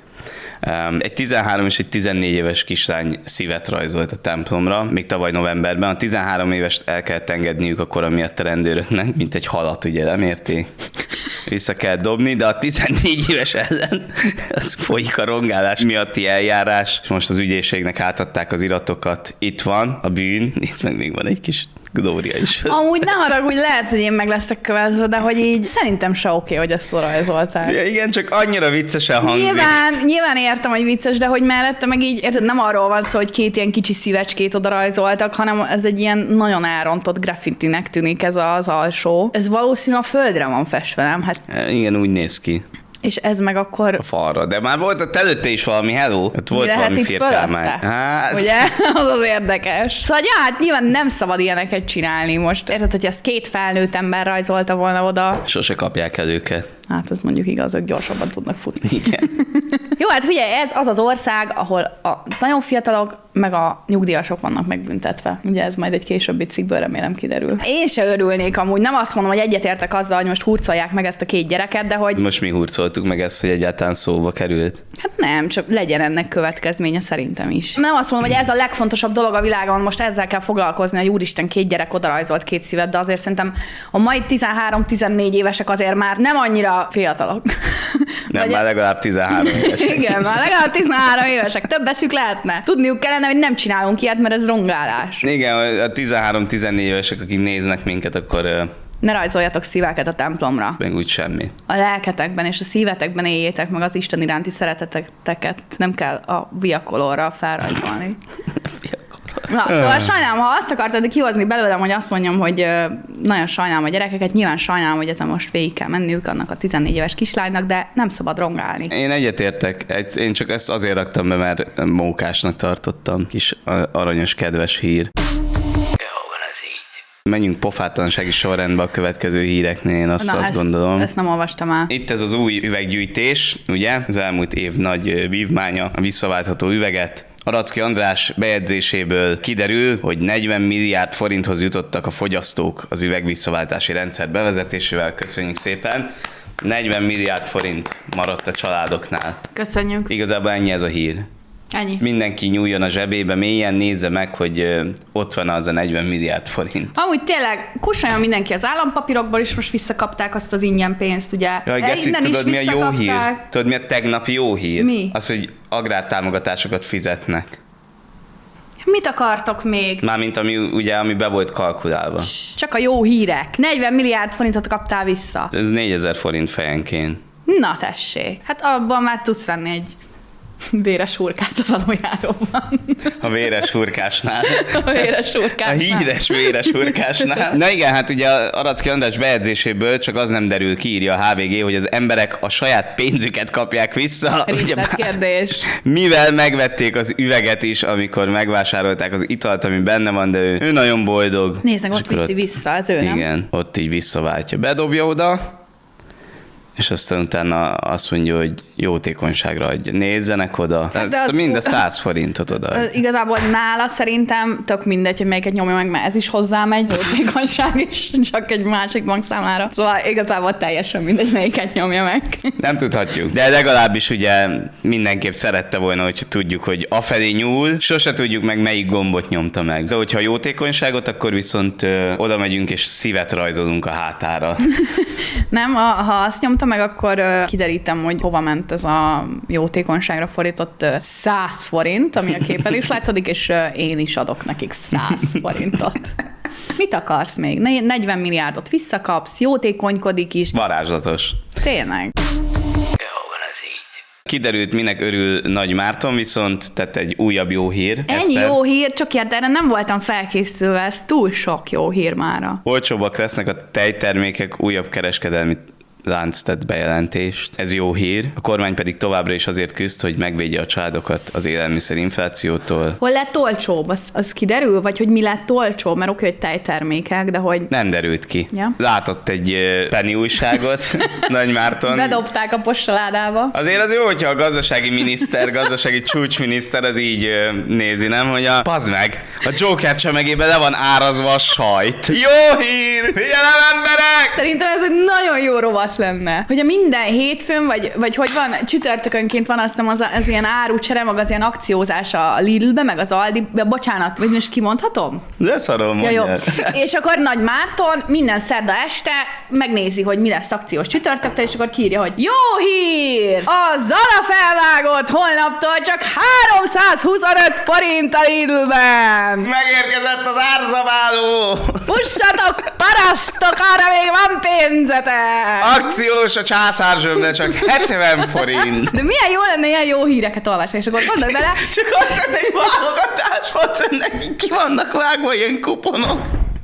Egy 13 és egy 14 éves kislány szívet rajzolt a templomra, még tavaly novemberben. A 13 évest el kellett engedniük a kora miatt a rendőröknek, mint egy halat, ugye, lemérték. Vissza kell dobni, de a 14 éves ellen az folyik a rongálás miatti eljárás, és most az ügyészségnek átadták az iratokat. Itt van a bűn, itt meg még van egy kis glória is. Amúgy ne haragudj, lehet, hogy én meg leszek kövezve, de hogy így szerintem se oké, hogy ezt rajzoltál. Ja, igen, csak annyira viccesen hangzik. Nyilván értem, hogy vicces, de hogy mellette meg így, érted, nem arról van szó, hogy 2 ilyen kicsi szívecskét oda rajzoltak, hanem ez egy ilyen nagyon elrontott graffitinek tűnik ez az alsó. Ez valószínűleg a földre van festve, nem? Hát... Igen, úgy néz ki. És ez meg akkor... A falra. De már volt ott előtte is valami, hello? Ott volt valami firkálmány. Hát... Ugye? Az érdekes. Szóval, ja, hát nyilván nem szabad ilyeneket csinálni most. Érted, hogy ezt 2 felnőtt ember rajzolta volna oda. Sose kapják el őket. Hát ez mondjuk igaz, hogy gyorsabban tudnak futni. Igen. Jó, hát figyelj, ez az az ország, ahol a nagyon fiatalok meg a nyugdíjasok vannak megbüntetve. Ugye ez majd egy későbbi cikkből remélem kiderül. Én se örülnék amúgy, nem azt mondom, hogy egyetértek azzal, hogy most hurcolják meg ezt a 2 gyereket, de hogy... Most mi hurcoltuk meg ezt, hogy egyáltalán szóba került? Hát nem, csak legyen ennek következménye szerintem is. Nem azt mondom, hogy ez a legfontosabb dolog a világon, most ezzel kell foglalkozni, hogy úristen 2 gyerek odarajzolt 2 szívet, de azért szerintem a mai 13-14 évesek azért már nem annyira fiatalok. Nem, vagy már legalább 13 évesek. Igen, már legalább 13 évesek. Több eszük lehetne. Tudniuk kellene, hogy nem csinálunk ilyet, mert ez rongálás. Igen, a 13-14 évesek, akik néznek minket, akkor... Ne rajzoljatok szíveket a templomra. Meg úgy semmi. A lelketekben és a szívetekben éljétek meg az Isten iránti szereteteket. Nem kell a viakolóra felrajzolni. Na, szóval sajnálom, ha azt akartad kihozni belőlem, hogy azt mondjam, hogy nagyon sajnálom a gyerekeket, nyilván sajnálom, hogy ezen most végig kell menniük annak a 14 éves kislánynak, de nem szabad rongálni. Én egyetértek. Én csak ezt azért raktam be, mert mókásnak tartottam. Kis aranyos, kedves hír. Menjünk pofátlansági sorrendbe a következő híreknél, én azt gondolom. Ezt nem olvastam el. Itt ez az új üveggyűjtés, ugye? Az elmúlt év nagy vívmánya, a visszaváltható üveget. A Racki András bejegyzéséből kiderül, hogy 40 milliárd forinthoz jutottak a fogyasztók az üvegvisszaváltási rendszer bevezetésével. Köszönjük szépen! 40 milliárd forint maradt a családoknál. Köszönjük. Igazából ennyi ez a hír. Ennyi. Mindenki nyúljon a zsebébe, mélyen nézze meg, hogy ott van az a 40 milliárd forint. Amúgy tényleg kussoljon mindenki az állampapírokból, és most visszakapták azt az ingyen pénzt, ugye? Jaj, Geci, tudod mi a jó hír? Tudod mi a tegnapi jó hír? Mi? Az, hogy agrártámogatásokat fizetnek. Mit akartok még? Mármint ami be volt kalkulálva. Csak a jó hírek. 40 milliárd forintot kaptál vissza. Ez 4000 forint fejenként. Na tessék. Hát abban már tudsz venni egy Véres hurkát az aluljáróban. A véres hurkásnál. A véres hurkásnál. A híres véres hurkásnál. Na igen, hát ugye Aracki András bejegyzéséből csak az nem derül ki, írja a HVG, hogy az emberek a saját pénzüket kapják vissza. Részletkérdés. Mivel megvették az üveget is, amikor megvásárolták az italt, ami benne van, de ő nagyon boldog. Nézzek, ott viszi vissza, az ő, nem? Igen, ott így visszaváltja. Bedobja oda, és aztán utána azt mondja, hogy jótékonyságra adja. Nézzenek oda. Ez mind a 100 forintot oda. Igazából nála szerintem tök mindegy, hogy melyiket nyomja meg, mert ez is hozzámegy, jótékonyság is, csak egy másik bankszámlára. Szóval igazából teljesen mindegy, melyiket nyomja meg. Nem tudhatjuk. De legalábbis ugye mindenképp szerette volna, hogy tudjuk, hogy afelé nyúl, sose tudjuk meg, melyik gombot nyomta meg. De hogyha jótékonyságot, akkor viszont oda megyünk és szívet rajzolunk a hátára. Nem, ha azt nyomta meg, akkor kiderítem, hogy hova ment ez a jótékonyságra fordított 100 forint, ami a képen is látszik, és én is adok nekik 100 forintot. Mit akarsz még? 40 milliárdot visszakapsz, jótékonykodik is. Varázslatos. Tényleg. Kiderült, minek örül Nagy Márton, viszont tett egy újabb jó hír. Ennyi jó hír, csak erre nem voltam felkészülve, ez túl sok jó hír mára. Olcsóbbak lesznek a tejtermékek, újabb kereskedelmi lánc tett bejelentést. Ez jó hír. A kormány pedig továbbra is azért küzd, hogy megvédje a családokat az élelmiszerinflációtól. Hol lett olcsóbb? Az kiderül? Vagy hogy mi lett olcsóbb? Mert oké, hogy tejtermékek, de hogy... Nem derült ki. Ja. Látott egy penny újságot, Nagy Márton. Bedobták a postaládába. Azért az jó, hogyha a gazdasági miniszter, gazdasági csúcsminiszter az így nézi, nem? Hogy pazd meg, a Joker csemegében le van árazva a sajt. Jó hír! Figyelem, emberek! Szerintem ez egy nagyon jó rovat lenne. Hogyha minden hétfőn, vagy hogy van, csütörtökönként van azt az ilyen árucsere, meg az ilyen akciózás a Lidlbe, meg az Aldi, bocsánat, vagy most kimondhatom? Leszarom, ja, jó. És akkor Nagy Márton minden szerda este megnézi, hogy mi lesz akciós csütörtöktől, és akkor kiírja, hogy jó hír! A Zala felvágott holnaptól csak 325 forint a Lidlben! Megérkezett az árzabáló! Fussatok, parasztok, arra még van pénzetek! Akciós a császárzsömre, csak 70 forint. De milyen jó lenne ilyen jó híreket olvasni, és akkor gondolj bele. Csak azt lenne egy válogatás, hogy neki ki vannak vágva ilyen kuponok.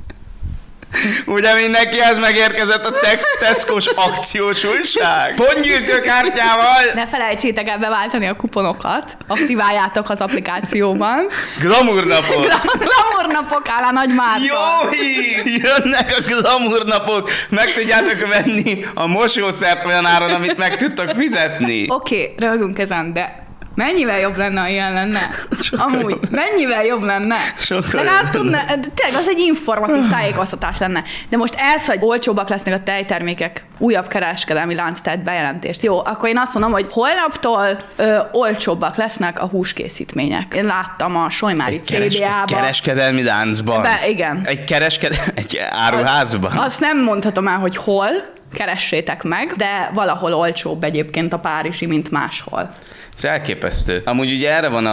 Ugye mindenkihez megérkezett a Tesco-s akciós újság? Pontgyűjtőkártyával! Ne felejtsétek el beváltani a kuponokat, aktiváljátok az applikációban. Glamournapok! Glamournapok áll a Nagy Márton. Jó hír! Jönnek a glamournapok! Meg tudjátok venni a mosószert olyan áron, amit meg tudtok fizetni. Oké, röhögünk ezen, de mennyivel jobb lenne, ha ilyen lenne? Amúgy, mennyivel jobb lenne? Legalább tudna, tényleg az egy informatív tájékoztatás lenne. De most ez, hogy olcsóbbak lesznek a tejtermékek, újabb kereskedelmi lánc tett bejelentést. Jó, akkor én azt mondom, hogy holnaptól olcsóbbak lesznek a húskészítmények. Én láttam a Solymári CBA-ban. Kereskedelmi láncban? Igen. Egy áruházban? Azt nem mondhatom el, hogy hol, keressétek meg, de valahol olcsóbb egyébként a párizsi, mint máshol. Ez elképesztő. Amúgy ugye erre van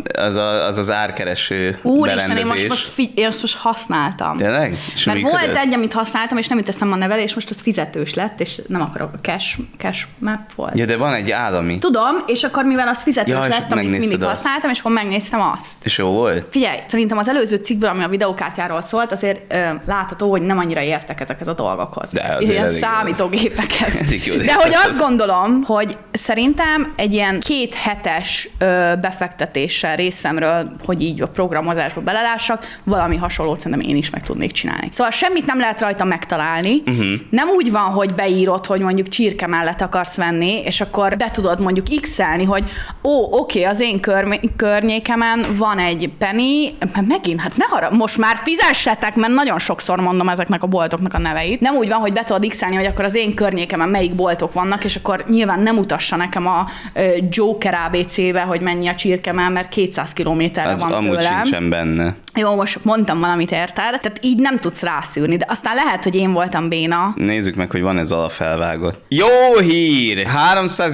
az árkereső Úristen, berendezés. én most használtam. Tényleg? Mert volt egy, amit használtam, és nem jut eszembe a neve, és most az fizetős lett, és nem akarok, a cash map volt. Ja, de van egy állami. Tudom, és akkor mivel az fizetős lett, amit mindig azt használtam, és akkor megnéztem azt. És jó volt? Figyelj, szerintem az előző cikkből, ami a videókártyáról szólt, azért látható, hogy nem annyira értek ezekhez a dolgokhoz. De és ilyen számítógépekhez. De hogy azt gondolom, hogy szerintem egy ilyen 2 hetes befektetéssel részemről, hogy így a programozásba belelássak, valami hasonlót szerintem én is meg tudnék csinálni. Szóval semmit nem lehet rajta megtalálni. Nem úgy van, hogy beírod, hogy mondjuk csirke mellett akarsz venni, és akkor be tudod mondjuk x-elni, hogy oké, az én környékemen van egy penny, megint, hát most már fizessetek, mert nagyon sokszor mondom ezeknek a boltoknak a neveit. Nem úgy van, hogy be tudod x-elni, hogy akkor az én környékemen melyik boltok vannak, és akkor nyilván nem utassa nekem a Joker ABC-be, hogy mennyi a csirkemell, mert 200 kilométerre van tőlem. Az amúgy sincsen benne. Jó, most mondtam valamit, érted? Tehát így nem tudsz rászűrni, de aztán lehet, hogy én voltam béna. Nézzük meg, hogy van ez alapfelvágott. Jó hír!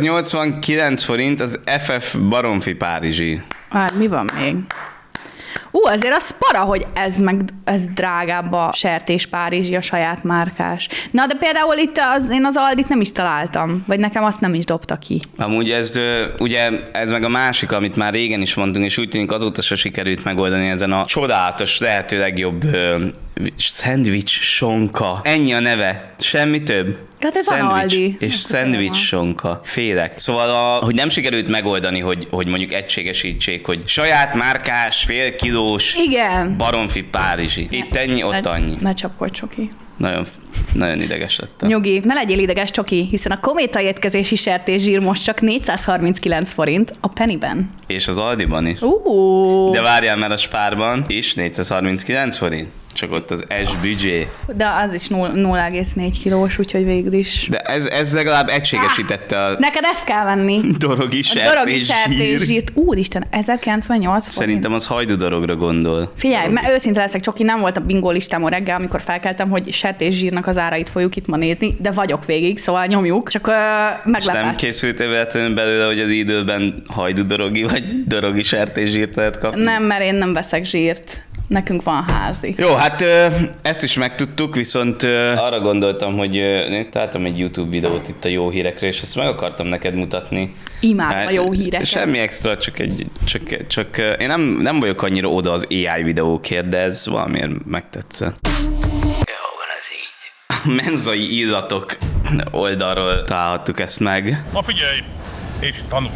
389 forint az FF Baromfi Párizsi. Mi van még? Azért az para, hogy ez drágább a sertés párizsi, a saját márkás. Na, de például itt én az Aldit nem is találtam, vagy nekem azt nem is dobta ki. Amúgy ez meg a másik, amit már régen is mondtunk, és úgy tűnik azóta se sikerült megoldani ezen a csodálatos, lehető legjobb szendvics sonka. Ennyi a neve, semmi több. Hát ez van Aldi. És szendvics sonka. Félek. Szóval, hogy nem sikerült megoldani, hogy mondjuk egységesítsék, hogy saját márkás, fél kilós, igen, baromfi párizsi. Itt ennyi, ott annyi. Ne csapkodj, Csoki. Nagyon ideges lettem. Nyugi, ne legyél ideges, Csoki, hiszen a kométa étkezési sertészsír most csak 439 forint a Pennyben. És az Aldiban is. De várjál, mert a Spárban is 439 forint. Csak ott az S-büdzsé. De az is 0,4 kilós, úgyhogy végül is. De ez legalább egységesítette a... Neked ezt kell venni. Dorogi sertészsírt. Úristen, 1098 forint. Szerintem az hajdudorogra gondol. Figyelj, mert őszinte leszek, Csoki, nem volt a bingó listámon reggel, amikor felkeltem, hogy sertészsírnak az árait fogjuk itt ma nézni, de vagyok végig, szóval nyomjuk. Csak meglepett. És nem készültél véletlenül belőle, hogy az időben hajdudorogi vagy dorogi sertészsírt lehet kapni? Nem, mert én nem veszek zsírt. Nekünk van házi. Jó, hát ezt is megtudtuk, viszont arra gondoltam, hogy találtam egy YouTube videót itt a jó hírekre, és ezt meg akartam neked mutatni. Imádom a jó híreket. Semmi extra, csak én nem vagyok annyira oda az AI videókért, de ez valamiért megtetszett. Jó, van ez így. A menzai illatok oldalról találhattuk ezt meg. Na figyelj, és tanulj!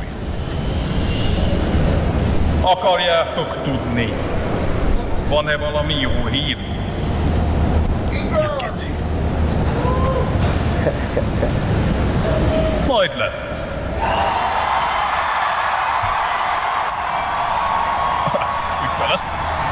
Akarjátok tudni, van-e valami jó hír? Igen, keci. Majd lesz. Ügyfelezd.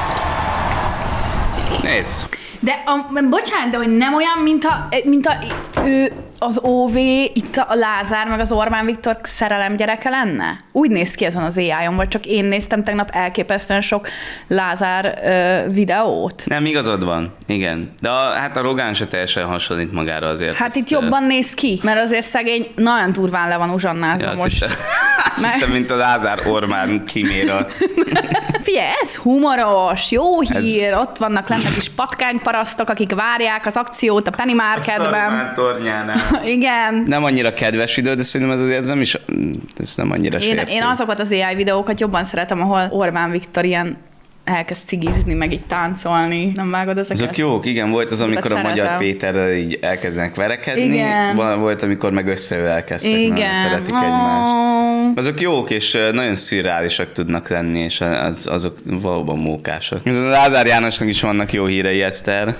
Nézd! De bocsánat, de hogy nem olyan, mint a ő az OV, itt a Lázár, meg az Orbán Viktor szerelem gyereke lenne? Úgy néz ki ezen az AI-on, vagy csak én néztem tegnap elképesztően sok Lázár videót? Nem, igazad van, igen. De hát a Rogán se teljesen hasonlít magára azért. Hát itt jobban néz ki, mert azért szegény nagyon durván le van uzsannázva most. Azt hittem, mint a Lázár Orbán kiméra. Figyelj, ez humoros, jó hír, ott vannak lenne kis patkányparasztok, akik várják az akciót a Penny Marketben. Igen. Nem annyira kedves idő, de szerintem ez nem annyira sértő. Én azokat az AI videókat jobban szeretem, ahol Orbán Viktor ilyen elkezd cigizni, meg így táncolni. Nem vágod ezeket? Azok jók, igen, volt az, amikor a Magyar Péterrel így elkezdenek verekedni, igen. Volt, amikor meg összeölelkeztek, nagyon szeretik egymást. Azok jók, és nagyon szürreálisak tudnak lenni, és azok valóban mókásak. A Lázár Jánosnak is vannak jó hírei, Eszter.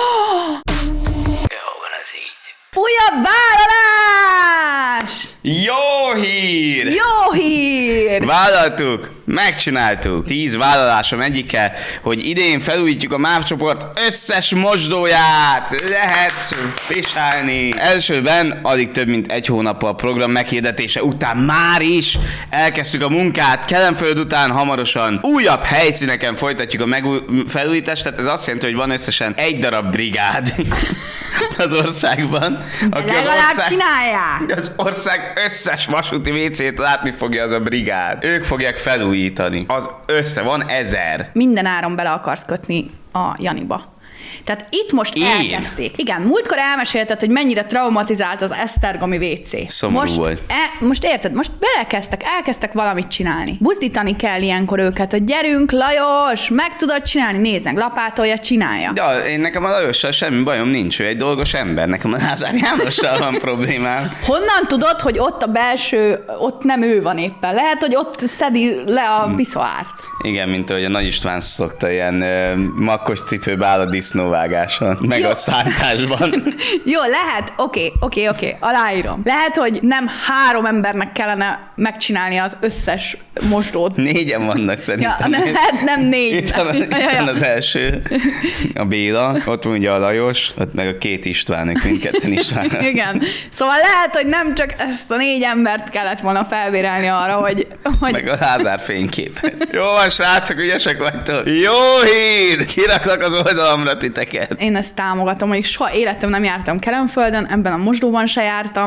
Újabb vállalás! Jó hír! Jó hír! Vállaltuk, megcsináltuk. 10 vállalásom egyike, hogy idén felújítjuk a MÁV csoport összes mosdóját. Lehet pisálni. Elsőben alig több mint 1 hónap a program meghirdetése után már is elkezdtük a munkát. Kelenföld után hamarosan újabb helyszíneken folytatjuk a felújítást, tehát ez azt jelenti, hogy van összesen 1 darab brigád az országban. Legalább csinálják! Az ország összes vasúti WC-t látni fogja az a brigád. Ők fogják felújítani. Van 1000. Minden áron bele akarsz kötni a Janiba. Tehát itt most elkezdték. Igen, múltkor elmesélted, hogy mennyire traumatizált az esztergomi WC. Szomorú volt. Most érted, most elkezdtek valamit csinálni. Buzdítani kell ilyenkor őket, hogy gyerünk, Lajos, meg tudod csinálni, nézzen, lapátolja, csinálja. De nekem a Lajossal semmi bajom nincs, ő egy dolgos ember, nekem a Lázár Jánossal van problémám. Honnan tudod, hogy ott a belső, ott nem ő van éppen? Lehet, hogy ott szedi le a piszoárt. Igen, mint ahogy a Nagy István szokta, ilyen makkos cipőbe áll a disznóvágáson, meg jó. A szántásban. Jó, lehet, oké, aláírom. Lehet, hogy nem 3 embernek kellene megcsinálni az összes mosdót. 4-en vannak szerintem. Ja, nem 4. Itt van az első, a Béla, ott van ugye a Lajos, ott meg a 2 István, ők mindketten István. Igen. Szóval lehet, hogy nem csak ezt a 4 embert kellett volna felbérelni arra, hogy... Meg a Lázár fényképet. Jó van, srácok, ügyesek vagytok. Jó hír! Kiraklak az oldalamra titeket. Én ezt támogatom, hogy soha életem nem jártam Kelenföldön, ebben a mosdóban se jártam,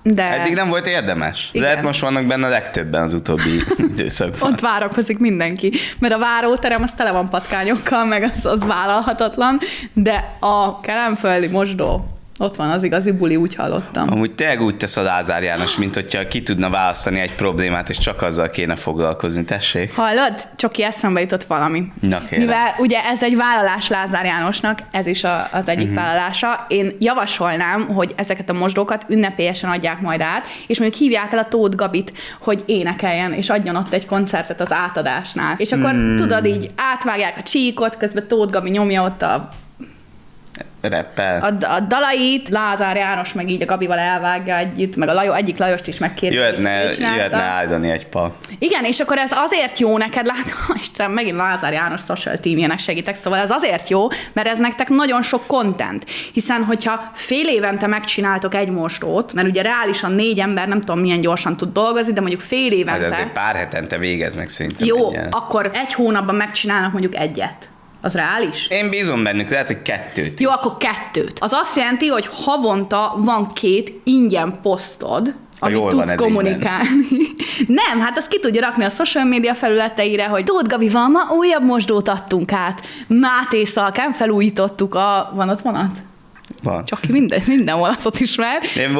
De... Eddig nem volt érdemes. Igen. Lehet most vannak benne a legtöbben az utóbbi időszakban. Ott várakozik mindenki, mert a váróterem az tele van patkányokkal, meg az vállalhatatlan, de a kelemföldi mosdó, ott van az igazi buli, úgy hallottam. Amúgy tényleg úgy tesz a Lázár János, mint hogyha ki tudna választani egy problémát, és csak azzal kéne foglalkozni. Tessék? Hallod? Csak ki eszembe jutott valami. Na kérem. Mivel ugye ez egy vállalás Lázár Jánosnak, ez is az egyik vállalása, én javasolnám, hogy ezeket a mosdókat ünnepélyesen adják majd át, és mondjuk hívják el a Tóth Gabit, hogy énekeljen, és adjon ott egy koncertet az átadásnál. És akkor tudod, így átvágják a csíkot, közben Tóth Gabi nyomja ott a Reppel. a dalait, Lázár János meg így a Gabival elvágja együtt, meg egyik Lajost is megkérdezi. Jöhetne áldani egy pa. Igen, és akkor ez azért jó neked, Isten, megint Lázár János social teamjének segítek, szóval ez azért jó, mert ez nektek nagyon sok content, hiszen hogyha fél évente megcsináltok egy mosdót, mert ugye reálisan 4 ember nem tudom milyen gyorsan tud dolgozni, de mondjuk fél évente. Hát ezért pár hetente végeznek szerintem. Jó, akkor egy hónapban megcsinálnak mondjuk egyet. Az reális? Én bízom bennük, lehet, hogy 2. Jó, akkor 2. Az azt jelenti, hogy havonta van 2 ingyen posztod, amit tudsz kommunikálni. Nem, hát azt ki tudja rakni a social media felületeire, hogy Tóth Gabival ma újabb mosdót adtunk át. Máté Szalkán felújítottuk van ott? Van. Csak minden olaszot ismer. Én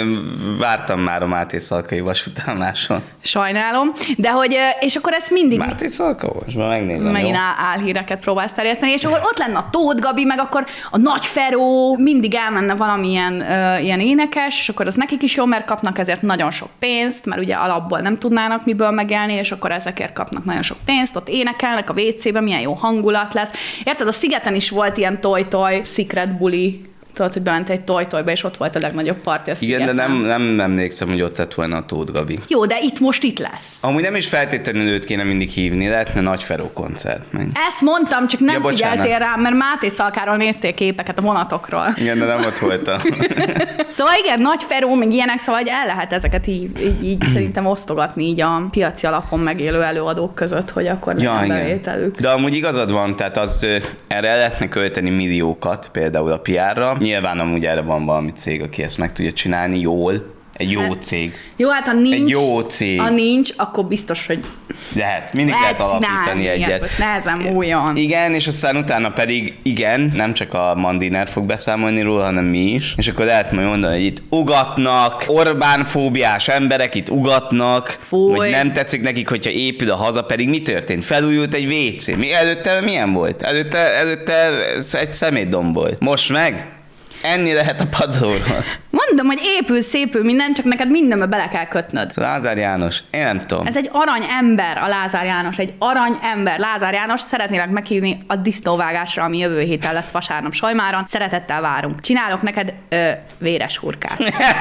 vártam már a Máté Szalkai vasútállomáson. Sajnálom, de hogy, és akkor ez mindig... Máté Szalka most, már megnézem, megint álhíreket próbálsz terjeszteni, és akkor ott lenne a Tóth Gabi, meg akkor a Nagy Feró, mindig elmenne valamilyen ilyen énekes, és akkor az nekik is jó, mert kapnak ezért nagyon sok pénzt, mert ugye alapból nem tudnának miből megélni, és akkor ezekért kapnak nagyon sok pénzt, ott énekelnek a WC-ben, milyen jó hangulat lesz. Érted, a Szigeten is volt ilyen toj-toj, secret buli, tudod, hogy bement egy tojtojba, és ott volt a legnagyobb parti a Szigeten. Igen, de nem emlékszem, hogy ott lett volna a Tóth Gabi. Jó, de itt lesz. Amúgy nem is feltétlenül őt kéne mindig hívni, lehetne Nagy Feró koncert. Meg. Ezt mondtam, csak nem figyeltél rá, mert Máté Szalkáról néztél képeket a vonatokról. Igen, de nem ott voltam. Szóval igen, Nagy Feró, meg ilyenek, szóval el lehet ezeket így szerintem osztogatni így a piaci alapon megélő előadók között, hogy akkor legyen bevételük. De amúgy igazad van, tehát erre el lehetne költeni milliókat, például a PR-ra. Nyilván amúgy erre van valami cég, aki ezt meg tudja csinálni jól. Egy jó cég. Jó, hát ha nincs, egy jó cég. Ha nincs, akkor biztos, hogy mindig lehet alapítani egyet. Ezt nehezen múljon. Igen, és aztán utána pedig igen, nem csak a Mandiner fog beszámolni róla, hanem mi is. És akkor lehet majd mondani, hogy itt ugatnak, Orbán-fóbiás emberek itt ugatnak, hogy nem tetszik nekik, hogyha épül a haza, pedig mi történt? Felújult egy WC. Előtte milyen volt? Előtte egy szemétdomb volt. Most meg? Enni lehet a padlóról. Mondom, hogy szépül minden, csak neked mindenbe bele kell kötnöd. Lázár János, én nem tudom. Ez egy arany ember a Lázár János, egy arany ember. Lázár János, szeretnélek meghívni a disznóvágásra, ami jövő héten lesz vasárnap Solymáron. Szeretettel várunk. Csinálok neked véres hurkát.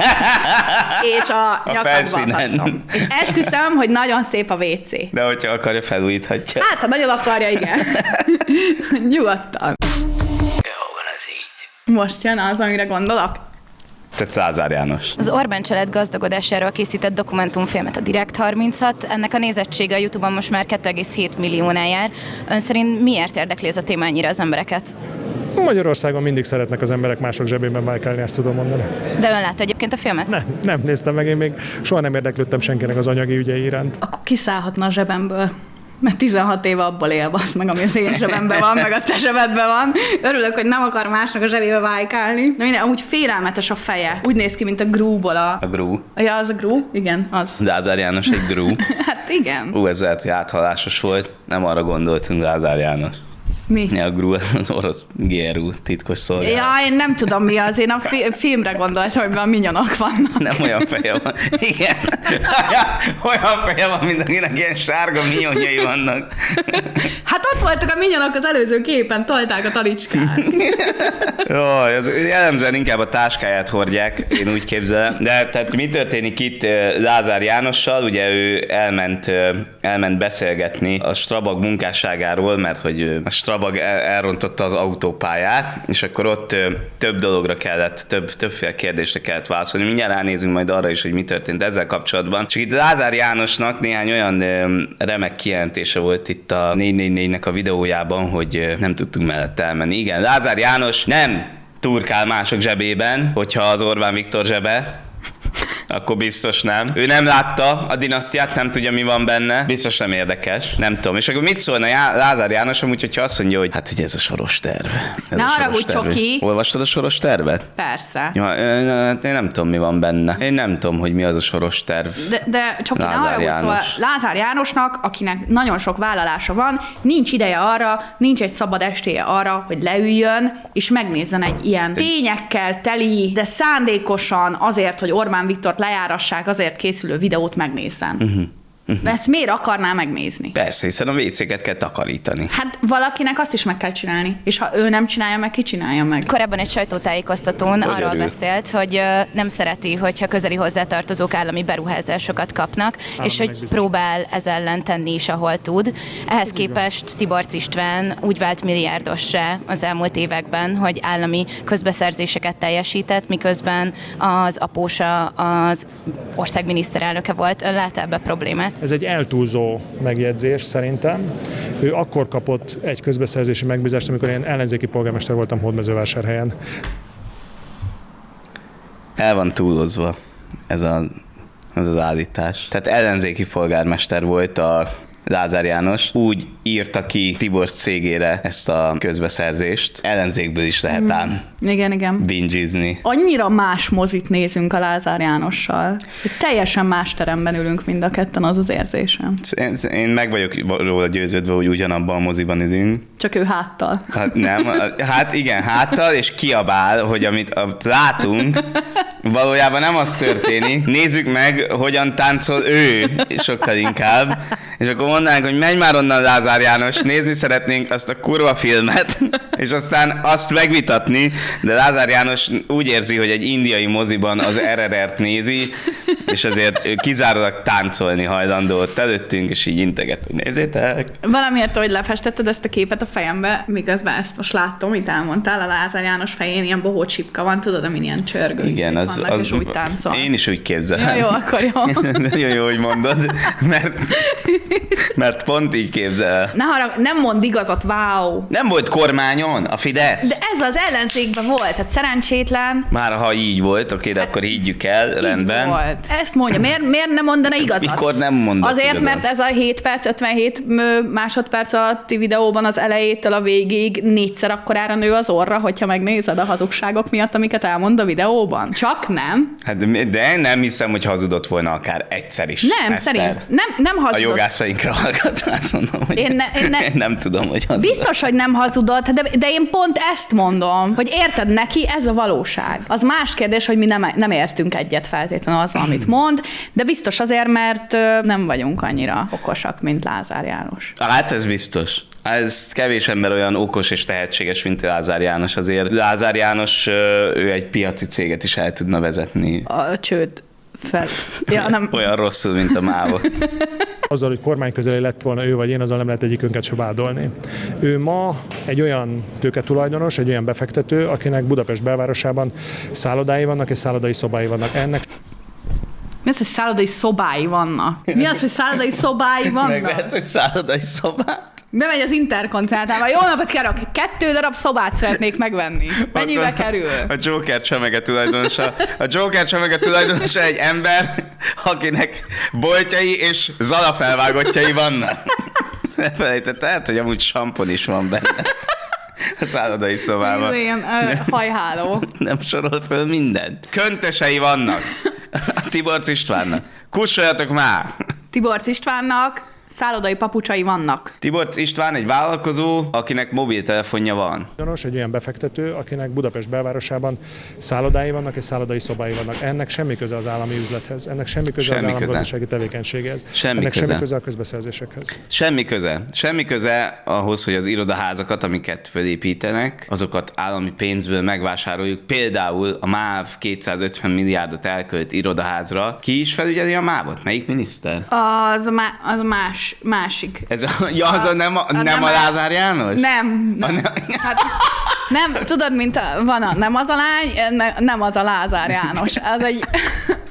És a nyakadba akasztom. És esküszöm, hogy nagyon szép a WC. De hogyha akarja, felújíthatja. Hát, ha nagyon akarja, igen. Nyugodtan. Most jön az, amire gondolok? Tehát Lázár János. Az Orbán család gazdagodásáról készített dokumentumfilmet a Direkt 36. Ennek a nézettsége a YouTube-on most már 2,7 milliónál jár. Ön szerint miért érdekli ez a téma ennyire az embereket? Magyarországon mindig szeretnek az emberek mások zsebében vájkálni, ezt tudom mondani. De ön látta egyébként a filmet? Nem néztem meg, én még soha nem érdeklődtem senkinek az anyagi ügyei iránt. Akkor kiszállhatna a zsebemből. Mert 16 éve abból él, basz meg, ami az én zsebemben van, meg a te zsebedben van. Örülök, hogy nem akar másnak a zsebébe vájkálni. De minden, amúgy félelmetes a feje. Úgy néz ki, mint a Gru-ból a Gru? Ja, az a Gru? Igen, az. Lázár János egy Gru. Hát igen. Ez lehet, hogy áthallásos volt. Nem arra gondoltunk, Lázár János. Mi? Ja, a GRU, az orosz GRU titkos szolgálat. Ja, én nem tudom mi az, én a filmre gondoltam, hogy a minyonok vannak. Nem olyan feje van. Igen. Olyan feje van, mint akinek ilyen sárga minyonjai vannak. Hát ott voltak a minyonok az előző képen, tolták a talicskát. Jó, jellemzően inkább a táskáját hordják, én úgy képzelem. De tehát mi történik itt Lázár Jánossal? Ugye ő elment beszélgetni a Strabag munkásságáról, mert hogy a Strabag elrontotta az autópályát, és akkor ott több dologra kellett, többféle kérdésre kellett válaszolni. Mindjárt ránézünk majd arra is, hogy mi történt ezzel kapcsolatban. Csak itt Lázár Jánosnak néhány olyan remek kijelentése volt itt a 444-nek a videójában, hogy nem tudtunk mellett elmenni. Igen, Lázár János nem turkál mások zsebében, hogyha az Orbán Viktor zsebe, Akkor biztos nem. Ő nem látta a dinasztiát, nem tudja, mi van benne. Biztos nem érdekes. Nem tudom. És akkor mit szólna Lázár János, amúgy, hogyha azt mondja, hogy hát ugye ez a soros terv. Ne haragudj, Csoki. Olvastad a soros tervet? Persze. Ja, hát én nem tudom, mi van benne. Én nem tudom, hogy mi az a soros terv. De Csoki, ne haragudj, szóval Lázár Jánosnak, akinek nagyon sok vállalása van, nincs ideje arra, nincs egy szabad estéje arra, hogy leüljön, és megnézzen egy ilyen tényekkel teli, de szándékosan azért, hogy Orbán Viktort lejárassák, azért készülő videót megnézzen. Ezt miért akarná megnézni? Persze, hiszen a WC-ket kell takarítani. Hát valakinek azt is meg kell csinálni, és ha ő nem csinálja meg, ki csinálja meg? Korábban egy sajtótájékoztatón arról beszélt, hogy nem szereti, hogyha közeli hozzátartozók állami beruházásokat kapnak, és hogy próbál ez ellen tenni is, ahol tud. Ehhez képest Tiborcz István úgy vált milliárdossá az elmúlt években, hogy állami közbeszerzéseket teljesített, miközben az apósa az ország miniszterelnöke volt. Ön lát ebbe problémát? Ez egy eltúlzó megjegyzés szerintem. Ő akkor kapott egy közbeszerzési megbízást, amikor én ellenzéki polgármester voltam Hódmezővásárhelyen. El van túlozva ez az állítás. Tehát ellenzéki polgármester volt a Lázár János, úgy írta ki Tiborcz cégére ezt a közbeszerzést. Ellenzékből is lehet ám Igen. bingizni. Annyira más mozit nézünk a Lázár Jánossal. Teljesen más teremben ülünk mind a ketten, az az érzésem. Én meg vagyok róla győződve, hogy ugyanabban a moziban ülünk. Csak ő háttal. Hát nem, hát igen, háttal, és kiabál, hogy amit látunk, valójában nem az történik. Nézzük meg, hogyan táncol ő, sokkal inkább. És akkor mondanánk, hogy menj már onnan, Lázár János, nézni szeretnénk azt a kurva filmet, és aztán azt megvitatni, de Lázár János úgy érzi, hogy egy indiai moziban az RRR-t nézi, és ezért ő kizárólag táncolni hajlandó ott előttünk, és így integet, hogy nézzétek. Valamiért, hogy lefestetted ezt a képet a fejembe, miközben ezt most láttam, amit elmondtál, a Lázár János fején ilyen bohó csipka van, tudod, amin ilyen csörgő. Igen, az és úgy táncol. Én is úgy képzelem. Jó, akkor jó. Nagyon jó, hogy mondod, mert pont így képzel. Nem mond igazat, wow. Nem volt kormányon a Fidesz? De ez az ellenzékben volt, tehát szerencsétlen. Már ha így volt, oké, de akkor higgyük el, rendben. Volt. Ezt mondja, miért nem mondana igazat? Mikor nem mondott Azért, igazat? mert ez a 7 perc, 57 másodperc alatti videóban az elejétől a végig 4-szer akkorára nő az orra, hogyha megnézed a hazugságok miatt, amiket elmond a videóban. Csak nem. Hát, de nem hiszem, hogy hazudott volna akár egyszer is. Nem, szerint. Nem hazudott. A jogászainkra hallgatva azt mondom, hogy én nem tudom, hogy hazudott. Biztos, hogy nem hazudott, de én pont ezt mondom, hogy érted, neki ez a valóság. Az más kérdés, hogy mi nem értünk egyet feltétlenül azzal, amit mond, de biztos azért, mert nem vagyunk annyira okosak, mint Lázár János. Hát ez biztos. Ez kevés ember olyan okos és tehetséges, mint Lázár János. Azért Lázár János, ő egy piaci céget is el tudna vezetni. A csőd fel. Ja, nem. Olyan rosszul, mint a MÁV. Azzal, hogy kormányközeli lett volna ő vagy én, azzal nem lehet egyikünket se vádolni. Ő ma egy olyan tőketulajdonos, egy olyan befektető, akinek Budapest belvárosában szállodái vannak és szállodai szobái vannak. Ennek Mi az, hogy szállodai szobái vannak? Mi az, hogy szállodai szobái vannak? Meg lehet, hogy szállodai szobát. Bemegy az Interkontinentálba. Jó napot kérok! 2 darab szobát szeretnék megvenni. Mennyibe kerül? A Joker csemege tulajdonosa. A Joker csemege tulajdonosa egy ember, akinek boltjai és Zala felvágottjai vannak. Ne felejtett, lehet, hogy amúgy sampon is van benne. A szállodai szobában. Ilyen hajháló. Nem sorol föl mindent. Köntösei vannak. A Tiborcz Istvánnak. Kussoljatok már! Tiborcz Istvánnak szállodai papucsai vannak. Tiborcz István egy vállalkozó, akinek mobiltelefonja van. egy olyan befektető, akinek Budapest belvárosában szállodái vannak és szállodai szobái vannak. Ennek semmi köze az állami üzlethez, ennek semmi köze az államgazdasági tevékenységhez, ennek semmi köze a közbeszerzésekhez. Semmi köze. Semmi köze ahhoz, hogy az irodaházakat, amiket felépítenek, azokat állami pénzből megvásároljuk. Például a MÁV 250 milliárdot elkölt irodaházra. Ki is felügyeli a MÁV-ot? Melyik miniszter? Az másik. Ez nem a Lázár János? Nem. Hát, nem, tudod, mint van nem az a lány, nem az a Lázár János.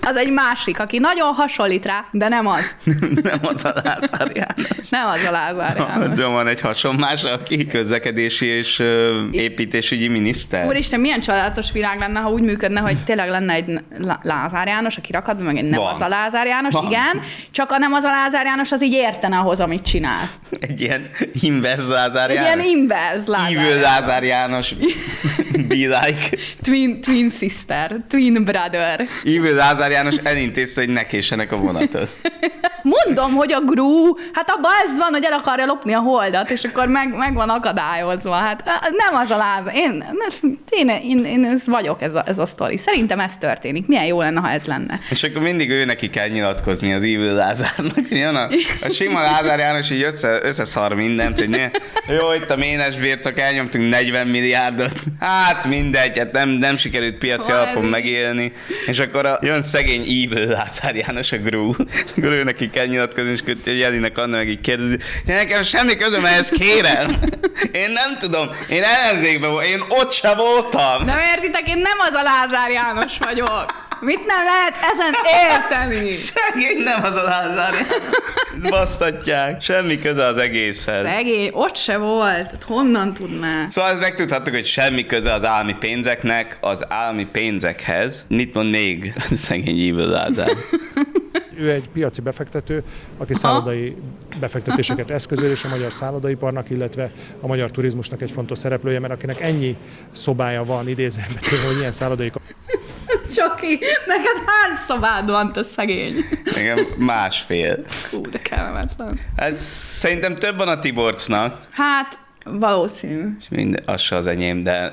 Az egy másik, aki nagyon hasonlít rá, de nem az. Nem az a Lázár János. Nem az a Lázár János. De van egy hasonlás, aki közlekedési és építésügyi miniszter. Úristen, milyen csodálatos világ lenne, ha úgy működne, hogy tényleg lenne egy Lázár János, aki rakadva, meg egy nem Van. az a Lázár János, Van. igen, csak a nem az a Lázár János az így értene ahhoz, amit csinál. Egy ilyen inverse Lázár Egy János. ilyen inverse Lázár Evil János. Lázár János. Be like. Twin sister, twin brother. Evil Lázár János elintézte, hogy ne késsenek a vonatot. Mondom, hogy a Gru, hát abban ez van, hogy el akarja lopni a holdat, és akkor meg van akadályozva. Hát nem az a Lázár. Én ez vagyok, ez a sztori. Szerintem ez történik. Milyen jó lenne, ha ez lenne. És akkor mindig ő neki kell nyilatkozni az Evil Lázárnak. Jön a sima Lázár János így összeszar mindent, hogy jó, itt a ménes birtok, elnyomtunk 40 milliárdot. Hát mindegy, hát nem sikerült piaci alapon megélni. És akkor jön szegény Evil Lázár János, a Gru. Akkor ő neki kell nyilatkozni, és akkor Jelinek Anna meg így kérdezi, de nekem semmi közöm ehhez, kérem. Én nem tudom, én ellenzékben voltam, én ott se voltam. Nem értitek, én nem az a Lázár János vagyok. Mit nem lehet ezen érteni? Szegény nem az a Lázár János. Basztatják. Semmi köze az egészhez. Szegény, ott se volt. Honnan tudná? Szóval ezt megtudhattuk, hogy semmi köze az állami pénzeknek, az állami pénzekhez. Mit mond még szegény Evil Lázár? Ő egy piaci befektető, aki szállodai befektetéseket eszközöl, és a magyar szállodaiparnak, illetve a magyar turizmusnak egy fontos szereplője, mert akinek ennyi szobája van idézőjelben, hogy ilyen szállodai... Csoki, neked hány szobád van, te szegény? Igen, másfél. Hú, de kellemetlen. Ez szerintem több van a Tiborcnak. Hát, valószínű. És az se az enyém, de...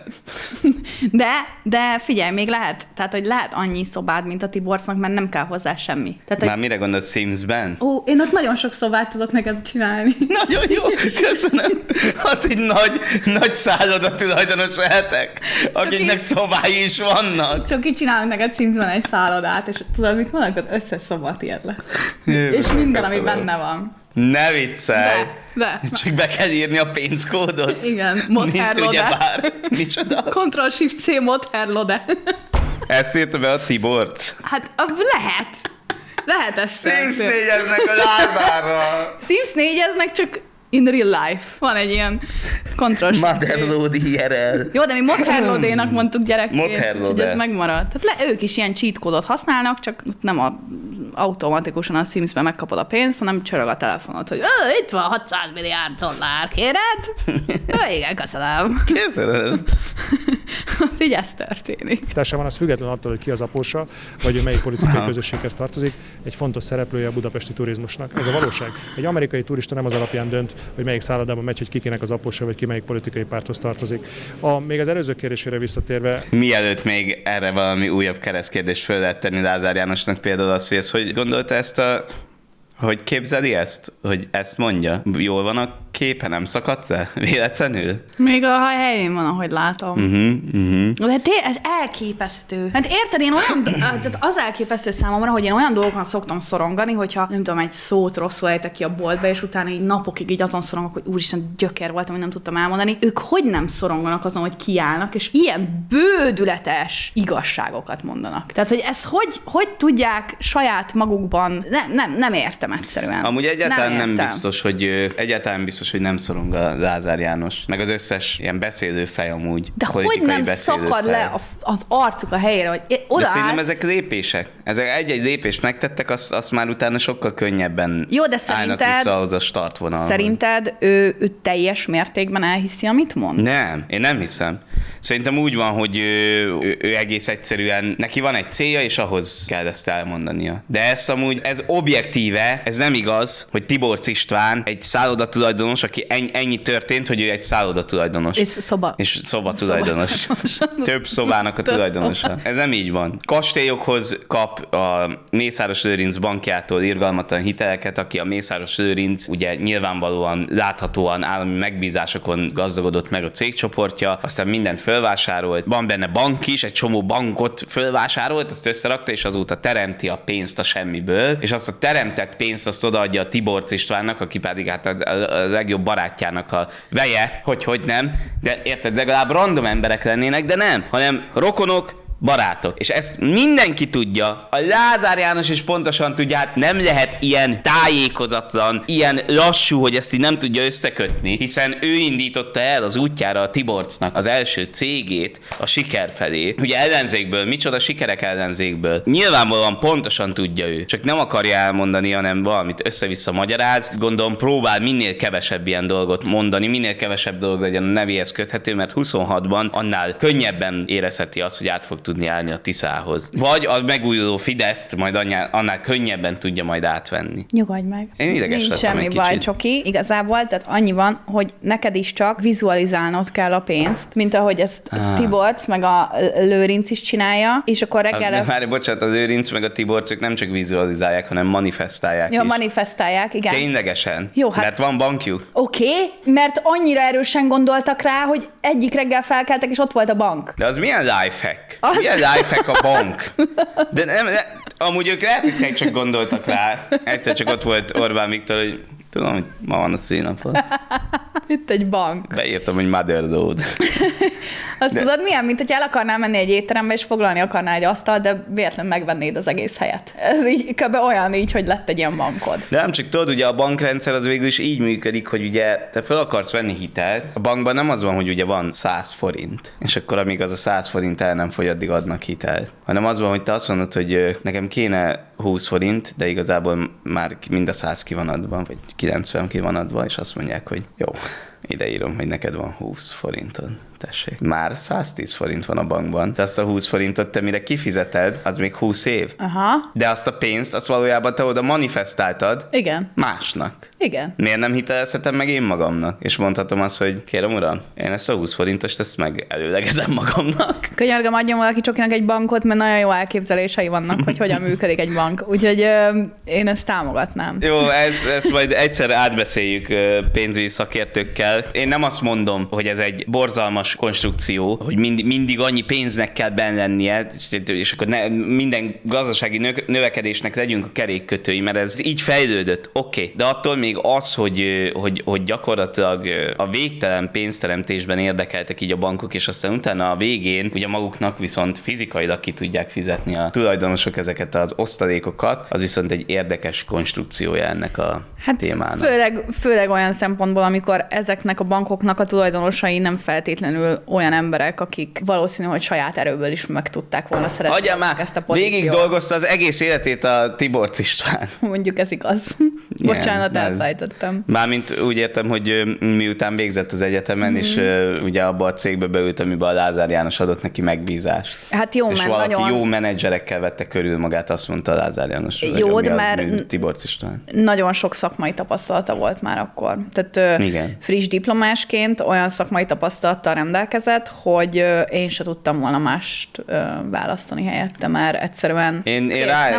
De figyelj, még lehet, tehát, hogy lehet annyi szobád, mint a Tiborcnak, mert nem kell hozzá semmi. Tehát, Már mire gondolsz, Simsben? Ó, én ott nagyon sok szobát tudok neked csinálni. Nagyon jó, köszönöm. Hát egy nagy szálloda tulajdonos lehetek, akiknek szobái is vannak. Csak így csinálunk neked Simsben egy szállodát, és tudod, mit mondok, az összes szoba tiéd lesz. És minden, ami benne van. Ne viccelj! De. Csak be kell írni a pénzkódot? Igen, Mint Motherlode. ugyebár. Micsoda? Ctrl-Shift-C Motherlode. Ezt írta be a Tiborc. Hát lehet. Lehet ezt. Sims 4-eznek a Lázárral. Sims 4-eznek csak in real life. Van egy ilyen Ctrl-Shift-C. Motherlode IRL. Jó, de mi Motherlode-nak mondtuk gyerekként, Motherlode. úgyhogy ez megmaradt. Tehát ők is ilyen cheat kódot használnak, csak nem automatikusan a Simsben megkapod a pénzt, hanem csörög a telefonod, hogy itt van 600 milliárd dollár, kéred? Igen, köszönöm. Köszönöm. Így ez történik. Társa van, az független attól, hogy ki az aposa, vagy hogy melyik politikai közösséghez tartozik, egy fontos szereplője a budapesti turizmusnak. Ez a valóság. Egy amerikai turista nem az alapján dönt, hogy melyik szállodában megy, hogy kikinek az aposa, vagy ki melyik politikai párthoz tartozik. Még az előző kérdésére visszatérve, Mielőtt még erre valami újabb keresztkérdést föl lehet tenni Lázár Jánosnak, például az, hogy hogy gondolta ezt hogy képzeli ezt? Hogy ezt mondja? Jól van a képe, nem szakadt le? Véletlenül? Még a helyén van, ahogy látom. De ez elképesztő. Hát érted, én olyan, tehát az elképesztő számomra, hogy én olyan dolgokon szoktam szorongani, hogyha nem tudom, egy szót rosszul ejtek ki a boltba, és utána így napokig így azon szorongok, hogy úristen, gyökér voltam, hogy nem tudtam elmondani. Ők hogy nem szoronganak azon, hogy kiállnak, és ilyen bődületes igazságokat mondanak. Tehát, hogy ezt hogy tudják saját magukban, nem értem egyszerűen. Amúgy egyáltalán nem értem. biztos, hogy nem szorong a Lázár János. Meg az összes ilyen beszélő fej amúgy. De hogy politikai nem beszélő szakad fej. le az arcuk a helyére, hogy De odaáll. szerintem ezek lépések. Ezek egy-egy lépést megtettek, azt már utána sokkal könnyebben Jó, de állnak szerinted- vissza ahhoz a startvonalhoz. Szerinted ő teljes mértékben elhiszi, amit mond? Nem, én nem hiszem. Szerintem úgy van, hogy ő egész egyszerűen, neki van egy célja, és ahhoz kell ezt elmondania. De ezt amúgy, ez objektíve, ez nem igaz, hogy Tiborcs István egy szállodatulajdonos, aki ennyi történt, hogy ő egy szállodatulajdonos. És szobatulajdonos. Több szobának a tulajdonosa. Ez nem így van. Kastélyokhoz kap a Mészáros Lőrinc bankjától irgalmatlan hiteleket, aki a Mészáros Lőrinc ugye nyilvánvalóan, láthatóan állami megbízásokon gazdagodott meg a cégcsoportja, aztán mindent fölvásárolt. Van benne bank is, egy csomó bankot fölvásárolt, azt összerakta, és azóta teremti a pénzt a semmiből, és azt a teremtett pénzt azt odaadja a Tiborcs Istvánnak, aki pedig hát a legjobb barátjának a veje, hogy nem, de érted, legalább random emberek lennének, de nem, hanem rokonok, barátok. És ezt mindenki tudja, a Lázár János is pontosan tudja, hát nem lehet ilyen tájékozatlan, ilyen lassú, hogy ezt így nem tudja összekötni, hiszen ő indította el az útjára a Tiborcnak az első cégét a siker felé. Ugye ellenzékből, micsoda sikerek ellenzékből. Nyilvánvalóan pontosan tudja ő, csak nem akarja elmondani, hanem valamit össze-vissza magyaráz. Gondolom próbál minél kevesebb ilyen dolgot mondani, minél kevesebb dolog legyen a nevéhez köthető, mert 26-ban annál könnyebben érezheti azt, hogy át fog tudni állni a Tiszához. Vagy a megújuló Fideszt majd annál könnyebben tudja majd átvenni. Nyugodj meg. Én ideges Nincs lettem semmi egy baj, kicsit. Csoki. Igazából, tehát annyi van, hogy neked is csak vizualizálnod kell a pénzt, mint ahogy ezt Tiborc meg a Lőrinc is csinálja, és akkor reggel... Várj, bocsánat, az Lőrinc meg a Tiborcok nem csak vizualizálják, hanem manifestálják Ja, is. manifestálják, igen. Ténylegesen. Jó, hát- Mert van bankjuk. Oké, mert annyira erősen gondoltak rá, hogy egyik reggel felkeltek, és ott volt a bank. De az milyen lifehack? Milyen lifehack a bank? De nem, amúgy ők lehet, hogy csak gondoltak rá. Egyszer csak ott volt Orbán Viktor, hogy tudom, hogy ma van a színapod. Itt egy bank. Beírtam, hogy motherload. Azt tudod milyen, mint hogy el akarnál menni egy étterembe, és foglalni akarnál egy asztalt, de véletlenül megvennéd az egész helyet. Ez így kb. Olyan így, hogy lett egy ilyen bankod. De nem csak tudod, ugye a bankrendszer az végül is így működik, hogy ugye te fel akarsz venni hitelt. A bankban nem az van, hogy ugye van 100 forint, és akkor amíg az a 100 forint el nem fogy, addig adnak hitelt. Hanem az van, hogy te azt mondod, hogy nekem kéne 20 forint, de igazából már mind a 100 ki van adva, vagy 90 ki van adva, és azt mondják, hogy jó, ideírom, hogy neked van 20 forintod. Tessék. Már 110 forint van a bankban, de azt a 20 forintot te mire kifizeted, az még 20 év. Aha. De azt a pénzt, azt valójában te oda manifestáltad Igen. másnak. Igen. Miért nem hitelezhetem meg én magamnak? És mondhatom azt, hogy kérem uram, én ezt a 20 forintost ezt meg előlegezem magamnak. Könyörgöm, adjon valaki Csokinak egy bankot, mert nagyon jó elképzelései vannak, hogy hogyan működik egy bank. Úgyhogy én ezt támogatnám. Jó, ezt majd egyszer átbeszéljük pénzügyi szakértőkkel. Én nem azt mondom, hogy ez egy borzalmas konstrukció, hogy mindig annyi pénznek kell benne lennie, és akkor minden gazdasági növekedésnek legyünk a kerékkötői, mert ez így fejlődött, oké. De attól még az, hogy gyakorlatilag a végtelen pénzteremtésben érdekeltek így a bankok, és aztán utána a végén ugye maguknak viszont fizikailag ki tudják fizetni a tulajdonosok ezeket az osztalékokat, az viszont egy érdekes konstrukciója ennek a témának. Főleg olyan szempontból, amikor ezeknek a bankoknak a tulajdonosai nem feltétlenül olyan emberek, akik valószínű, hogy saját erőből is meg tudták volna szeretni ezt a pozíciót. Végig dolgozta az egész életét a Tiborcs István. Mondjuk ez igaz. Bocsánat, elfelejtettem. Mármint úgy értem, hogy miután végzett az egyetemen, és ugye abba a cégbe beült, amiben a Lázár János adott neki megbízást. Hát jó, és mert valaki nagyon... jó menedzserekkel vette körül magát, azt mondta a Lázár János. Jó, de már Tiborcs István. nagyon sok szakmai tapasztalata volt már akkor. Tehát friss diplomásként olyan szakmai tapasztalattal rendelkezett, hogy én se tudtam volna mást választani helyette, mert egyszerűen én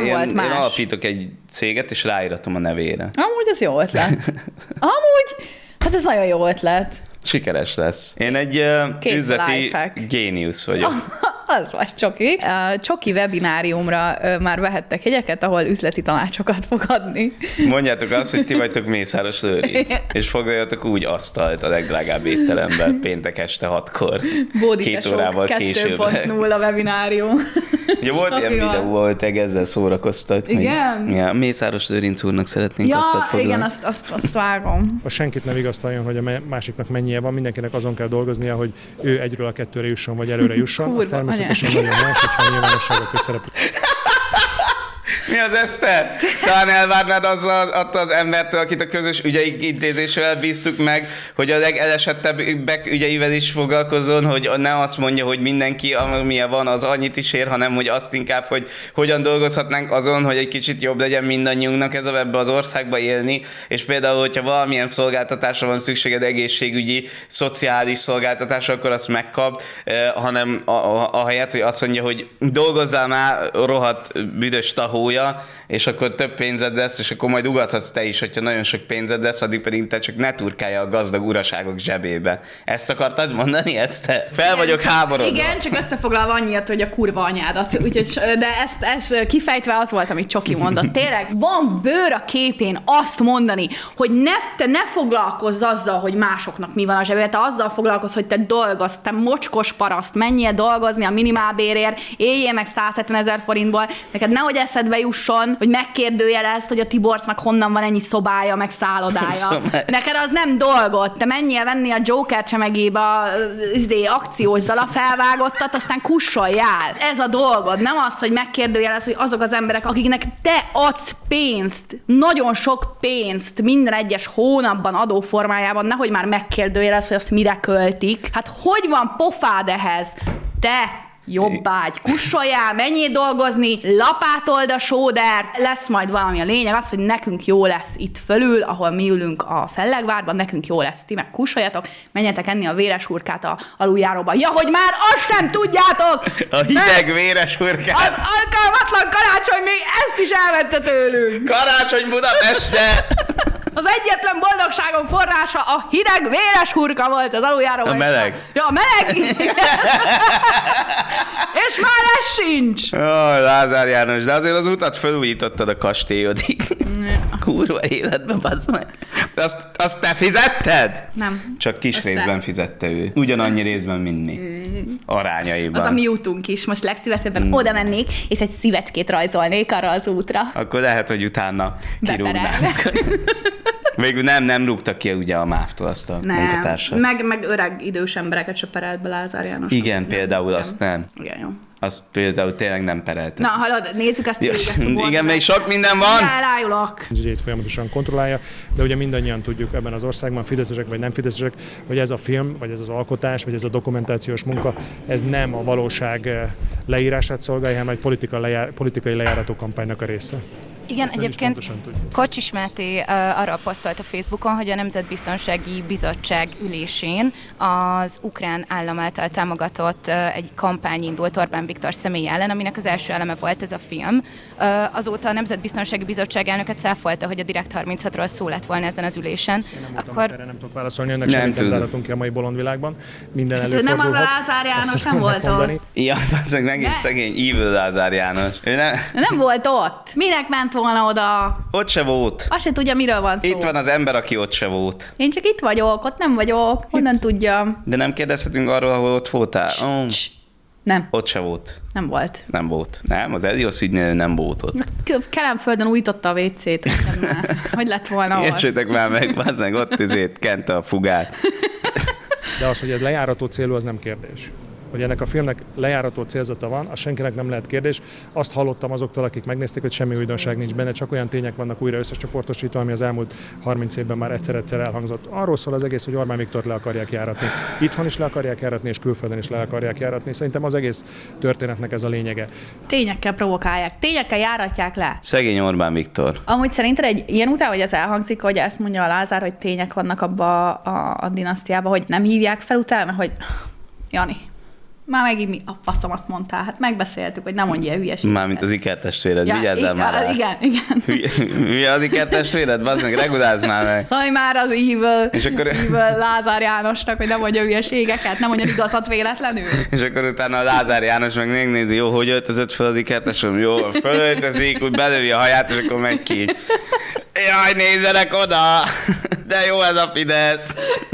alapítok egy céget, és ráíratom a nevére. Amúgy ez jó ötlet. Amúgy, hát ez nagyon jó ötlet. Sikeres lesz. Én egy üzleti géniusz vagyok. Az vagy, Csoki. A Csoki webináriumra már vehettek jegyeket, ahol üzleti tanácsokat fog adni. Mondjátok azt, hogy ti vagytok Mészáros Lőrinc, és foglaljatok úgy asztalt a legdrágább étteremben péntek este 6-kor. 2 órával később. 2.0 a webinárium. Ugye volt ilyen videó, ahol te ezzel szórakoztak. Igen? Ja, Mészáros Lőrinc úrnak szeretnénk asztalt foglalni. Igen, azt vágom. A senkit ne vigasztaljon, hogy a másiknak mennyie van, mindenkinek azon kell dolgoznia, hogy ő egyről a 2-re jusson, vagy előre jusson. Az természetesen nagyon más, hogyha a nyilvánosság közszereplő. Mi az, Eszter? Talán elvárnád attól az embertől, akit a közös ügyeik intézésével bíztuk meg, hogy a legelesettebbek ügyeivel is foglalkozzon, hogy ne azt mondja, hogy mindenki, amilyen van, az annyit is ér, hanem hogy azt inkább, hogy hogyan dolgozhatnánk azon, hogy egy kicsit jobb legyen mindannyiunknak ebbe az országba élni, és például, hogyha valamilyen szolgáltatásra van szükséged, egészségügyi, szociális szolgáltatásra, akkor azt megkap, hanem ahelyett, hogy azt mondja, hogy dolgozzál már, rohadt büdös tahója, tolja, és akkor több pénzed lesz, és akkor majd ugathatsz te is, hogyha nagyon sok pénzed lesz, addig pedig te csak ne turkálja a gazdag uraságok zsebébe. Ezt akartad mondani? Fel vagyok háborodva. Igen, csak összefoglalva annyit, hogy a kurva anyádat. Úgyhogy, de ezt kifejtve az volt, amit Csoki mondott. Tényleg van bőr a képén azt mondani, hogy te ne foglalkozz azzal, hogy másoknak mi van a zsebében, te azzal foglalkozz, hogy te dolgozz, te mocskos paraszt, menjél dolgozni a minimálbérért, éljél meg 170 000 forintból, neked nehogy eszedbe jusson, hogy megkérdőjelezd, hogy a Tiborcnak honnan van ennyi szobája, meg szállodája. Neked az nem dolgot, te menjél venni a Joker csemegébe akciózzal a felvágottat, aztán kussoljál. Ez a dolgod, nem az, hogy megkérdőjelezd, hogy azok az emberek, akiknek te adsz pénzt, nagyon sok pénzt minden egyes hónapban adóformájában, nehogy már megkérdőjelezd, hogy azt mire költik. Hát hogy van pofád ehhez? Te jobbágy, kussoljál, menjél dolgozni, lapátold a sódert, lesz majd valami. A lényeg az, hogy nekünk jó lesz itt fölül, ahol mi ülünk a Fellegvárban, nekünk jó lesz. Ti meg kussoljatok, menjetek enni a véres hurkát a aluljáróba. Ja, hogy már azt sem tudjátok! A hideg véres hurkát! Az alkalmatlan karácsony még ezt is elvette tőlünk! Karácsony Budapestre! Az egyetlen boldogságom forrása a hideg, véres hurka volt az aluljáróban. A meleg. Ja, a meleg. És már ez sincs. Lázár János, de azért az utat felújítottad a kastélyodig. Kurva életben, bazd meg. Azt te fizetted? Nem. Csak kis részben fizette ő. Ugyanannyi részben, mint mi. Arányaiban. Az a mi útunk is. Most legszívesebben oda mennék, és egy szívecskét rajzolnék arra az útra. Akkor lehet, hogy utána kirúgnánk. Végül nem rúgtak ki ugye a MÁV-tól azt a munkatársat. Meg öreg idős embereket se perelt be Lázár János. Igen, például azt nem. Igen, jó. Azt például tényleg nem perelt. Na, hallod, nézzük ezt végig. Igen, még sok minden van. Elájulok. Az ügyét folyamatosan kontrollálja, de ugye mindannyian tudjuk ebben az országban, fideszesek vagy nem fideszesek, hogy ez a film, vagy ez az alkotás, vagy ez a dokumentációs munka, ez nem a valóság leírását szolgálja, hanem egy politikai lejárató kampánynak a része. Igen, egyébként Kocsis Máté arra posztolt a Facebookon, hogy a Nemzetbiztonsági Bizottság ülésén az ukrán állam által támogatott egy kampány indult Orbán Viktor személy ellen, aminek az első eleme volt ez a film. Azóta a Nemzetbiztonsági Bizottság elnöket cáfolta, hogy a Direkt 36-ról szó lett volna ezen az ülésen. Erre nem tudok válaszolni, ennek semmit nem zárhatunk ki a mai bolondvilágban. Minden előfordulhat. Nem az a Lázár János, nem volt ott. Ja, az megint szegény evil Lázár János. Ő nem volt ott. Minek ment volna oda? Ott se volt. Azt se tudja, miről van szó. Itt van az ember, aki ott se volt. Én csak itt vagyok, ott nem vagyok. Honnan tudjam? De nem kérdezhetünk arról, ahol ott voltál? Nem. Ott se volt. Nem volt. Nem volt. Nem, az Elios ügynél nem volt ott. Kelemföldön újította a WC-t. Hogy lett volna ott? Értsétek már meg, ott kente a fugát. De az, hogy ez lejárató célú, az nem kérdés. Hogy ennek a filmnek lejárató célzata van, az senkinek nem lehet kérdés. Azt hallottam azoktól, akik megnézték, hogy semmi újdonság nincs benne, csak olyan tények vannak újra összecsoportosítva, ami az elmúlt 30 évben már egyszer-egyszer elhangzott. Arról szól az egész, hogy Orbán Viktort le akarják járatni. Itthon is le akarják járatni, és külföldön is le akarják járatni. Szerintem az egész történetnek ez a lényege. Tényekkel provokálják, tényekkel járatják le. Szegény Orbán Viktor. Amúgy szerinted egy ilyen után, hogy ez elhangzik, hogy ezt mondja a Lázár, hogy tények vannak abba a dinasztiába, hogy nem hívják fel utána, hogy Jani, már megint mi a faszomat mondtál. Hát megbeszéltük, hogy nem mondj ilyen hülyeséget. Mármint az ikertestvéred, vigyázzál már rá. Igen. Hülye az ikertestvéred? Bazd meg, regulázz már meg. Szóval már az evil Lázár Jánosnak, hogy nem mondja hülyeségeket, nem mondja igazat véletlenül. És akkor utána a Lázár János meg megnézi, jó, hogy öltözött fel az ikertestvérem, jó, fölöltözik, úgy belövi a haját, és akkor megy ki. Jaj, nézzenek oda! De jó ez a Fidesz!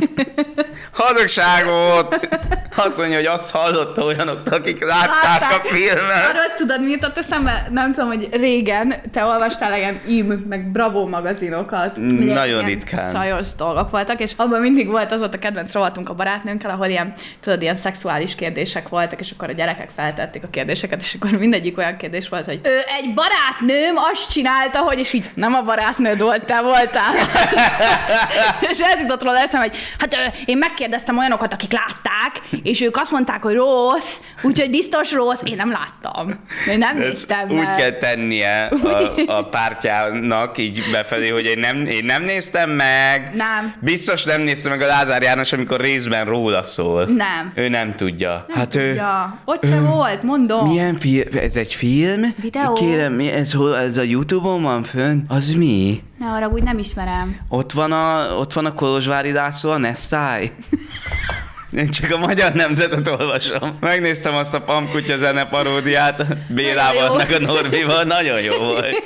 Hazugság volt! Azt mondja, hogy azt hallotta olyanoktól, akik látták a filmet. Arról tudod, mi jutott eszembe? Nem tudom, hogy régen te olvastál ilyen meg Bravo magazinokat. Nagyon ritkán. Szajos dolgok voltak, és abban mindig volt, az volt a kedvenc rovatunk a barátnőnkkel, ahol ilyen, tudod, ilyen szexuális kérdések voltak, és akkor a gyerekek feltették a kérdéseket, és akkor mindegyik olyan kérdés volt, hogy egy barátnőm azt csinálta, hogy, és így nem a barátnőd volt, te voltál. És ez jutott róla eszembe, hogy hát én megkérdeztem olyanokat, akik látták, és ők azt mondták, hogy rossz, úgyhogy biztos rossz. Én nem láttam. Én nem néztem meg. Úgy kell tennie a pártjának így befelé, hogy én nem néztem meg. Nem. Biztos nem nézte meg a Lázár János, amikor részben róla szól. Nem. Ő nem tudja. Nem tudja. Ott sem volt, mondom. Milyen film? Ez egy film? Videó. Kérem, ez a YouTube-on van fönn? Az mi? Ne arra úgy nem ismerem. Ott van a Kolozsvári László, a Nessai. Én csak a Magyar Nemzetet olvasom. Megnéztem azt a Pamkutya zene paródiát Bélával, meg a Norbival, nagyon jó volt.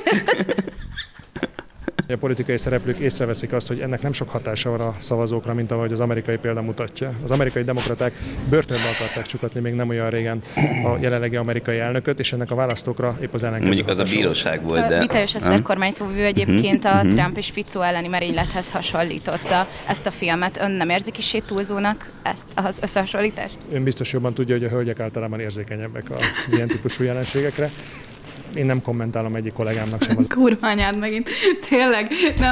A politikai szereplők észreveszik azt, hogy ennek nem sok hatása van a szavazókra, mint ahogy az amerikai példa mutatja. Az amerikai demokraták börtönbe akarták csukatni még nem olyan régen a jelenlegi amerikai elnököt, és ennek a választókra épp az ellenkező. Mondjuk az a bíróság volt, de... Vitályos Eszter kormányszóvivő egyébként a Trump és Fico elleni merénylethez hasonlította ezt a filmet. Ön nem érzi kissé túlzónak ezt az összehasonlítást? Ön biztos jobban tudja, hogy a hölgyek általában érzékenyebbek az ilyen típusú jelenségekre. Én nem kommentálom egyik kollégámnak sem az... Kurva anyád megint. Tényleg,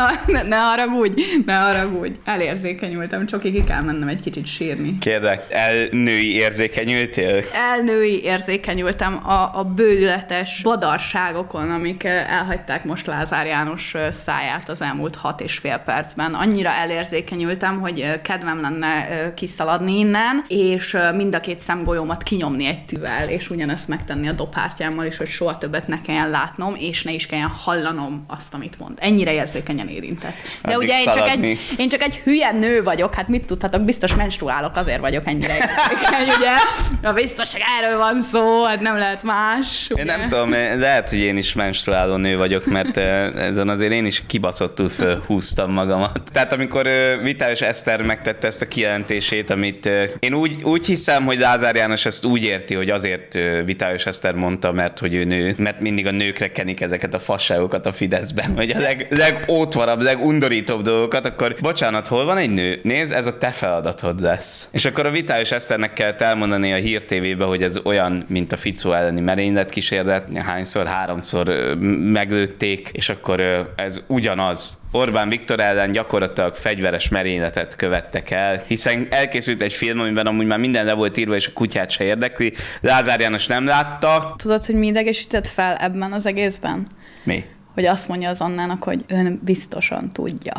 ne haragudj. Elérzékenyültem, csak ki kell mennem egy kicsit sírni. Kérlek, női érzékenyültél? Elnői érzékenyültem a bődületes badarságokon, amik elhagyták most Lázár János száját az elmúlt 6,5 percben. Annyira elérzékenyültem, hogy kedvem lenne kiszaladni innen, és mind a két szemgolyómat kinyomni egy tűvel, és ugyanezt megtenni a dobhártyámmal is, hogy soha többet ne kelljen látnom, és ne is kelljen hallanom azt, amit mond. Ennyire érzékenyen érintett. De addig ugye én csak egy hülye nő vagyok, hát mit tudhatok, biztos menstruálok, azért vagyok ennyire érzékeny, ugye? Na biztos, hogy erről van szó, hát nem lehet más. Ugye? Én nem tudom, lehet, hogy én is menstruáló nő vagyok, mert ezen azért én is kibaszottul fölhúztam magamat. Tehát amikor Vitályos Eszter megtette ezt a kijelentését, amit én úgy hiszem, hogy Lázár János ezt úgy érti, hogy azért Vitályos Eszter mondta, mert hogy ő nő, mert mindig a nőkre kenik ezeket a fasságokat a Fideszben, hogy a legótvarabb, legundorítóbb dolgokat, akkor bocsánat, hol van egy nő? Nézd, ez a te feladatod lesz. És akkor a Vitályos Eszternek kellett elmondani a Hír TV-be, hogy ez olyan, mint a Fico elleni merényletkísérlet, hányszor, 3-szor meglőtték, és akkor ez ugyanaz. Orbán Viktor ellen gyakorlatilag fegyveres merényletet követtek el, hiszen elkészült egy film, amiben amúgy már minden le volt írva, és a kutyát se érdekli. Lázár János nem látta. Tudod, hogy mi idegesített fel ebben az egészben? Mi? Hogy azt mondja az Annának, hogy ön biztosan tudja.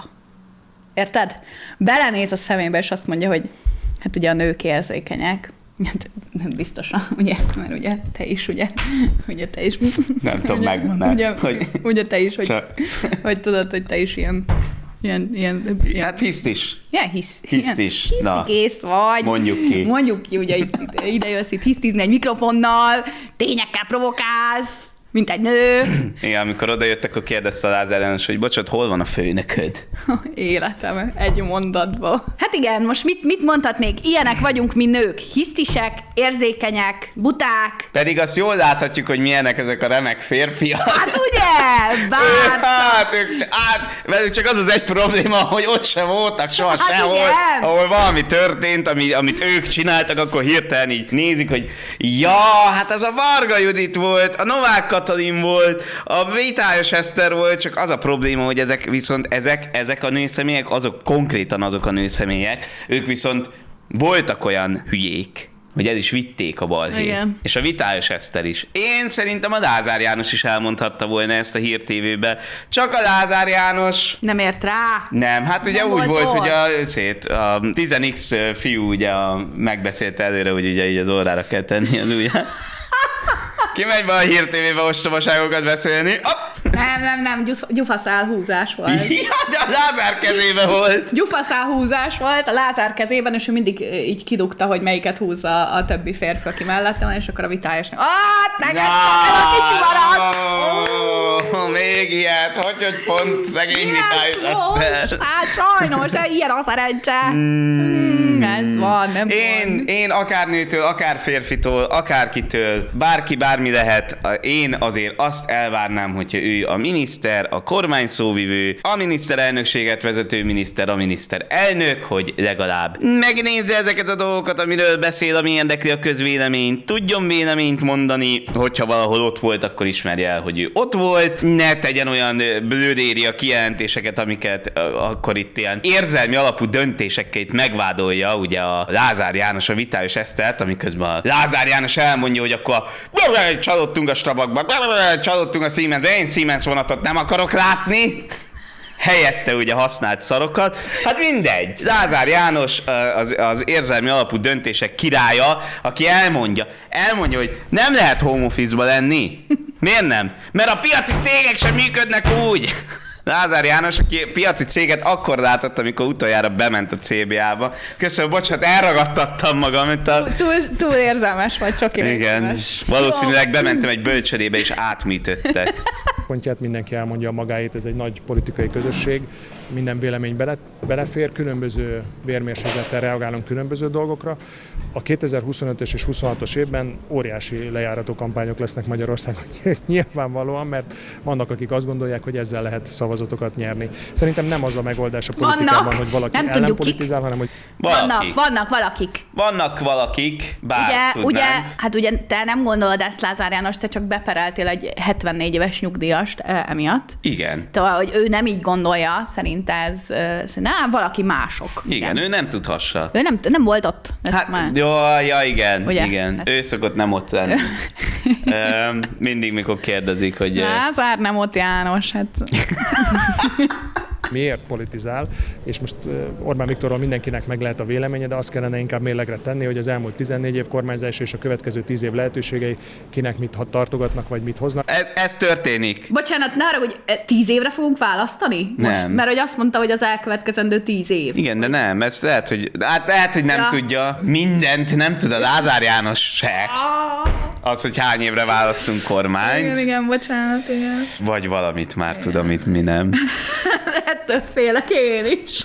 Érted? Belenéz a szemébe, és azt mondja, hogy hát ugye a nők érzékenyek. Hát biztosan, ugye? Mert ugye te is, ugye? Ugye te is. Nem tudom, megvan-e. Ugye te is, hogy tudod, hogy te is ilyen hát hiszt is. Ilyen hisztis. Hisztikész vagy. Mondjuk ki, ugye ide jössz itt hisztizni egy mikrofonnal, tényekkel provokálsz, mint egy nő. Igen, amikor odajöttek, akkor kérdezte a Lázár János, hogy bocsánat, hol van a főnököd? Életem, egy mondatba. Hát igen, most mit mondhatnék? Ilyenek vagyunk mi nők. Hisztisek, érzékenyek, buták. Pedig azt jól láthatjuk, hogy milyenek ezek a remek férfiak. Hát ugye? Bár... velük csak az egy probléma, hogy ott sem voltak soha sehol, igen. ahol valami történt, amit ők csináltak, akkor hirtelen így nézik, hogy hát az a Varga Judit volt, a Novák Katalin volt, a Vitályos Eszter volt, csak az a probléma, hogy ezek a nőszemélyek, azok konkrétan azok a nőszemélyek, ők viszont voltak olyan hülyék, hogy el is vitték a balhét. Igen. És a Vitályos Eszter is. Én szerintem a Lázár János is elmondhatta volna ezt a Hír TV-be. Csak a Lázár János... Nem ért rá? Nem, hát ugye nem úgy volt, ott. hogy a 10x fiú ugye megbeszélte előre, hogy ugye így az órára kell tenni az ujját. Kimegy be a Hír TV-be ostobaságokat beszélni. Nem, gyufaszálhúzás volt. Ja, de a Lázár kezébe volt. Gyufaszálhúzás volt a Lázár kezében, és ő mindig így kidugta, hogy melyiket húzza a többi férfi, aki mellette van, és akkor a Vitályosnak. Neked a kicsi maradt! Még ilyet, hogy pont szegény Vitályos Eszter. Hát sajnos, ilyen a szerencse. Ez van, nem Én akár nőtől, akár férfitől, akárkitől, bárki bármi lehet, én azért azt elvárnám, hogyha ő a miniszter, a kormány szóvivő, a miniszterelnökséget vezető miniszter, a miniszterelnök, hogy legalább megnézze ezeket a dolgokat, amiről beszél, ami érdekli a közvéleményt, tudjon véleményt mondani, hogyha valahol ott volt, akkor ismerje el, hogy ő ott volt, ne tegyen olyan blödéria kijelentéseket, amiket akkor itt ilyen érzelmi alapú döntésekkel itt megvádolja, ugye a Lázár János a Vitályos Esztert, amiközben a Lázár János elmondja, hogy akkor csalódtunk a Strabagba, csalódtunk a Siemensbe, én Siemens vonatot nem akarok látni. Helyette ugye használt szarokat. Hát mindegy. Lázár János az érzelmi alapú döntések királya, aki elmondja, hogy nem lehet home office-ba lenni. Miért nem? Mert a piaci cégek sem működnek úgy. Lázár János, aki piaci céget akkor látott, amikor utoljára bement a CBA-ba. Köszönöm, bocsánat, elragadtattam magam. Túl érzelmes vagy, csak igen. Valószínűleg bementem egy bölcsödébe és átműtöttek. Pontját mindenki elmondja a magáét, ez egy nagy politikai közösség, minden vélemény belefér, különböző vérmérséklettel reagálunk különböző dolgokra. A 2025-ös és 26-os évben óriási lejárató kampányok lesznek Magyarországon nyilvánvalóan, mert vannak, akik azt gondolják, hogy ezzel lehet szavazatokat nyerni. Szerintem nem az a megoldás a politikában, hogy valaki ellenpolitizál, hanem hogy... Vannak valakik, bár ugye te nem gondolod ezt, Lázár János, te csak bepereltél egy 74 éves nyugdíjast emiatt. Igen. Tehát, hogy ő nem így gondolja, szerint ez valaki mások. Igen, ő nem tudhassa. Ő nem volt ott. Igen. Ugye? Igen. Ő szokott nem ott lenni. Mindig, mikor kérdezik, hogy... Lázár nem ott, János, hát... Miért politizál, és most Orbán Viktorról mindenkinek meg lehet a véleménye, de azt kellene inkább mérlegre tenni, hogy az elmúlt 14 év kormányzás és a következő 10 év lehetőségei kinek mit tartoganak, vagy mit hoznak. Ez történik. Bocsánat, ne arra, hogy 10 évre fogunk választani? Most, nem. Mert hogy azt mondta, hogy az elkövetkezendő 10 év. Igen, de nem, ez lehet, hogy nem tudja. Mindent nem tud a Lázár János se. Az, hogy hány évre választunk kormányt. Igen, bocsánat, igen. Vagy valamit már tud, amit mi nem. Ettől félek én is.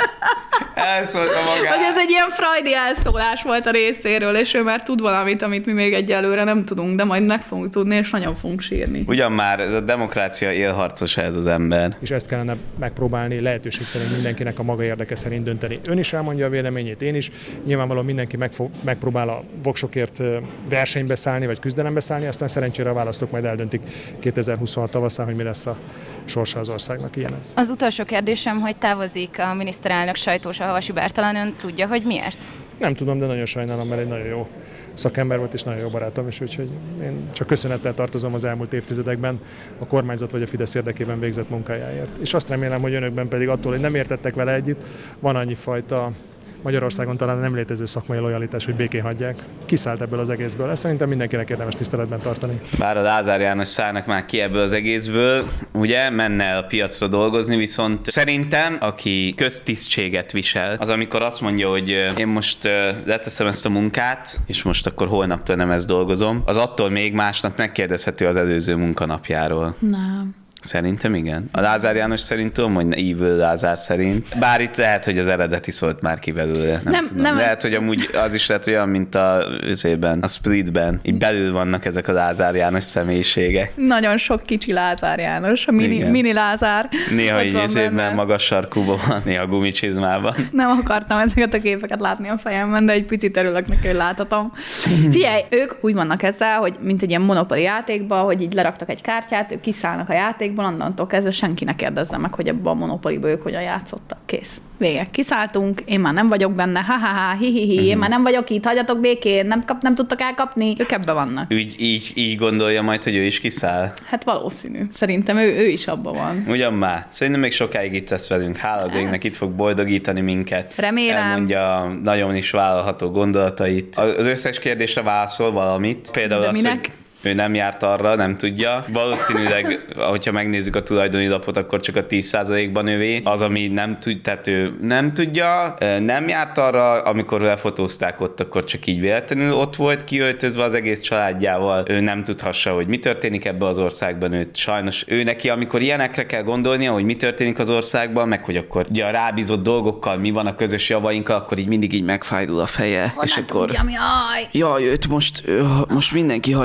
Elszólta magát. Hogy ez egy ilyen freudi elszólás volt a részéről, és ő már tud valamit, amit mi még egyelőre nem tudunk, de majd meg fogunk tudni, és nagyon fogunk sírni. Ugyan már ez a demokrácia élharcosa ez az ember. És ezt kellene megpróbálni lehetőség szerint mindenkinek a maga érdeke szerint dönteni. Ön is elmondja a véleményét, én is. Nyilvánvalóan mindenki megpróbál a voksokért versenybe szállni, vagy küzdelembe szállni, aztán szerencsére a választók majd eldöntik 2026 tavaszán, hogy mi lesz a sorsa az országnak, ilyen ez. Az utolsó kérdésem, hogy távozik a miniszterelnök Sajtósa Havasi Bertalan, ön tudja, hogy miért? Nem tudom, de nagyon sajnálom, mert egy nagyon jó szakember volt, és nagyon jó barátom is, úgyhogy én csak köszönettel tartozom az elmúlt évtizedekben a kormányzat vagy a Fidesz érdekében végzett munkájáért. És azt remélem, hogy önökben pedig attól, hogy nem értettek vele együtt, van annyi fajta Magyarországon talán nem létező szakmai lojalitás, hogy békén hagyják. Kiszállt ebből az egészből. Ezt szerintem mindenkinek érdemes tiszteletben tartani. Bár a Lázár János szállnak már ki ebből az egészből, ugye, menne el a piacra dolgozni, viszont szerintem, aki köztisztséget visel, az amikor azt mondja, hogy én most leteszem ezt a munkát, és most akkor holnaptól nem ezt dolgozom, az attól még másnap megkérdezhető az előző munkanapjáról. Nem. Szerintem igen. A Lázár János szerint tudom, hogy Evil Lázár szerint. Bár itt lehet, hogy az eredeti szólt már ki belőle. Nem. Lehet, hogy amúgy az is lehet olyan, mint a Splitben. Így belül vannak ezek a Lázár János személyiségek. Nagyon sok kicsi Lázár János, a mini Lázár. Néha így izében magas sarkúban van, néha gumicsizmában. Nem akartam ezeket a képeket látni a fejemben, de egy picit örülök neki, hogy láthatom. Figyelj, ők úgy vannak ezzel, hogy mint egy ilyen Monopoly játékban, hogy így leraktak egy kártyát, ők kiszállnak a játékból, onnantól kezdve senki ne kérdezze meg, hogy ebben a Monopolyban ők hogyan játszottak. Kész. Vége. Kiszálltunk, én már nem vagyok benne, ha-ha-ha, hi-hi-hi, én már nem vagyok itt, hagyjatok békén, nem tudtak elkapni. Ők ebben vannak. Így gondolja majd, hogy ő is kiszáll? Hát valószínű. Szerintem ő is abban van. Ugyan már. Szerintem még sokáig itt lesz velünk. Hála az égnek, itt fog boldogítani minket. Remélem. Elmondja nagyon is vállalható gondolatait. Az összes kérdésre válaszol valamit. Például az, hogy ő nem járt arra, nem tudja. Valószínűleg, hogyha megnézzük a tulajdoni lapot, akkor csak a 10%-ban övé. Az, ami nem tud, tehát ő nem tudja, nem járt arra, amikor lefotózták ott, akkor csak így véletlenül ott volt kiöltözve az egész családjával. Ő nem tudhassa, hogy mi történik ebben az országban. Őt sajnos ő neki, amikor ilyenekre kell gondolnia, hogy mi történik az országban, meg hogy akkor ugye a rábízott dolgokkal mi van a közös javainkkal, akkor így mindig így megfájdul a feje. Honnan és akkor tudjam, jaj, őt most mindenki hagyja békén.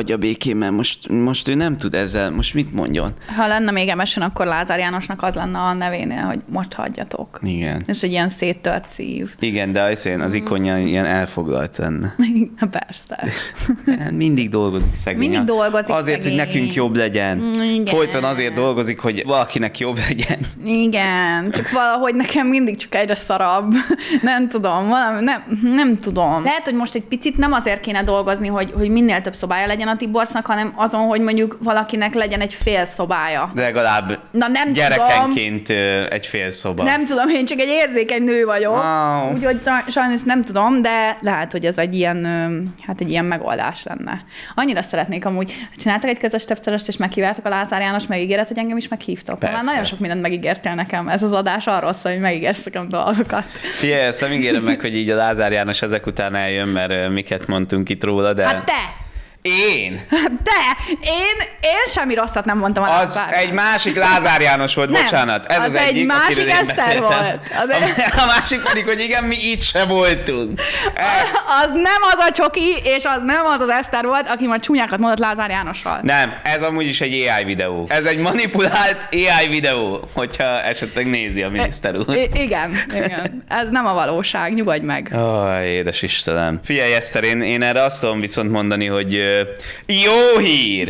oké, mert most ő nem tud ezzel, most mit mondjon? Ha lenne még MSN, akkor Lázár Jánosnak az lenne a nevénél, hogy most hagyjatok. Igen. És egy ilyen széttört szív. Igen, de az ikonja ilyen elfoglalt lenne. Persze. Mindig dolgozik szegény. Mindig dolgozik azért, szegény. hogy nekünk jobb legyen. Igen. Folyton azért dolgozik, hogy valakinek jobb legyen. Igen, csak valahogy nekem mindig csak egyre szarabb. Nem tudom, nem tudom. Lehet, hogy most egy picit nem azért kéne dolgozni, hogy minél több szobája legyen a Tiborcnak, hanem azon, hogy mondjuk valakinek legyen egy fél szobája. De legalább nem gyerekenként tudom, egy fél szoba. Nem tudom, én csak egy érzékeny nő vagyok, úgyhogy sajnos nem tudom, de lehet, hogy ez egy ilyen megoldás lenne. Annyira szeretnék amúgy. Csináltak egy közös többszöröst, és meghíváltak a Lázár János, megígéret, hogy engem is meghívtok. Már nagyon sok mindent megígértél nekem. Ez az adás arról szól, hogy megígérsz nekem dolgokat. Figyelj, ezt nem ígérem meg, hogy így a Lázár János ezek után eljön, mert miket mondtunk itt róla, de... Hát te! Én? Én semmi rosszat nem mondtam a Lázár. Az egy másik Lázár János volt, nem, bocsánat. Ez az egy egyik, másik Eszter volt. A másik pedig, hogy igen, mi itt se voltunk. Az nem az a Csoki, és az nem az az Eszter volt, aki majd csúnyákat mondott Lázár Jánossal. Nem, ez amúgy is egy AI videó. Ez egy manipulált AI videó, hogyha esetleg nézi a miniszter úr. Igen. Ez nem a valóság, nyugodj meg. Édes Istenem. Figyelj, Eszter, én erre azt tudom viszont mondani, hogy jó hír!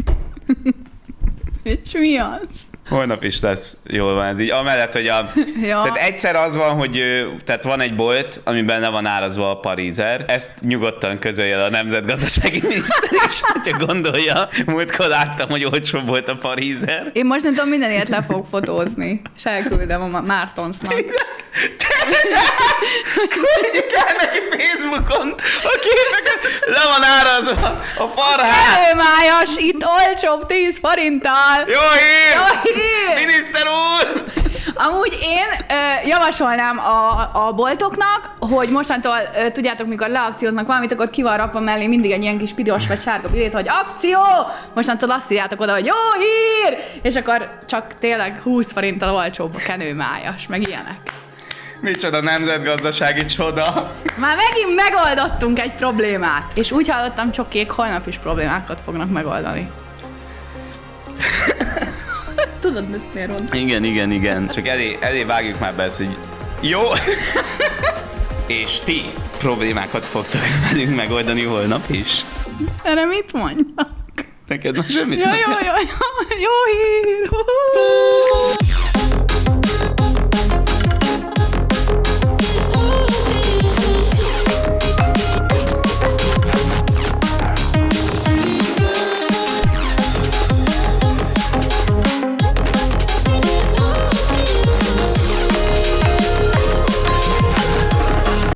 És mi az? Holnap is lesz, jól van ez így. Amellett, hogy tehát egyszer az van, hogy tehát van egy bolt, amiben le van árazva a parizer. Ezt nyugodtan közölje a nemzetgazdasági miniszter is, hogyha gondolja. Múltkor láttam, hogy olcsóbb volt a parizer. Én most nem tudom, minden ilyet le fogok fotózni, és elküldem a Mártonsznak. Küldjük el neki Facebookon a képeket, le van árazva a farhát. Előmájas, itt olcsóbb 10 forinttal. Jó hír! Jó hír! Miniszter úr! Amúgy én javasolnám a boltoknak, hogy mostantól, tudjátok, mikor leakcióznak valamit, akkor ki van rakva mellé mindig egy ilyen kis piros vagy sárga bilét, hogy akció! Mostantól azt írjátok oda, hogy jó hír! És akkor csak tényleg 20 forinttal olcsóbb a kenőmájas, meg ilyenek. Micsoda nemzetgazdasági csoda. Már megint megoldottunk egy problémát. És úgy hallottam, Csokék holnap is problémákat fognak megoldani. Tudod, ezt miért mondtam? Igen. Csak elé vágjuk már be ezt, hogy jó. És ti problémákat fogtok velünk megoldani holnap is. Erre mit mondjak? Neked már semmit Jó hír!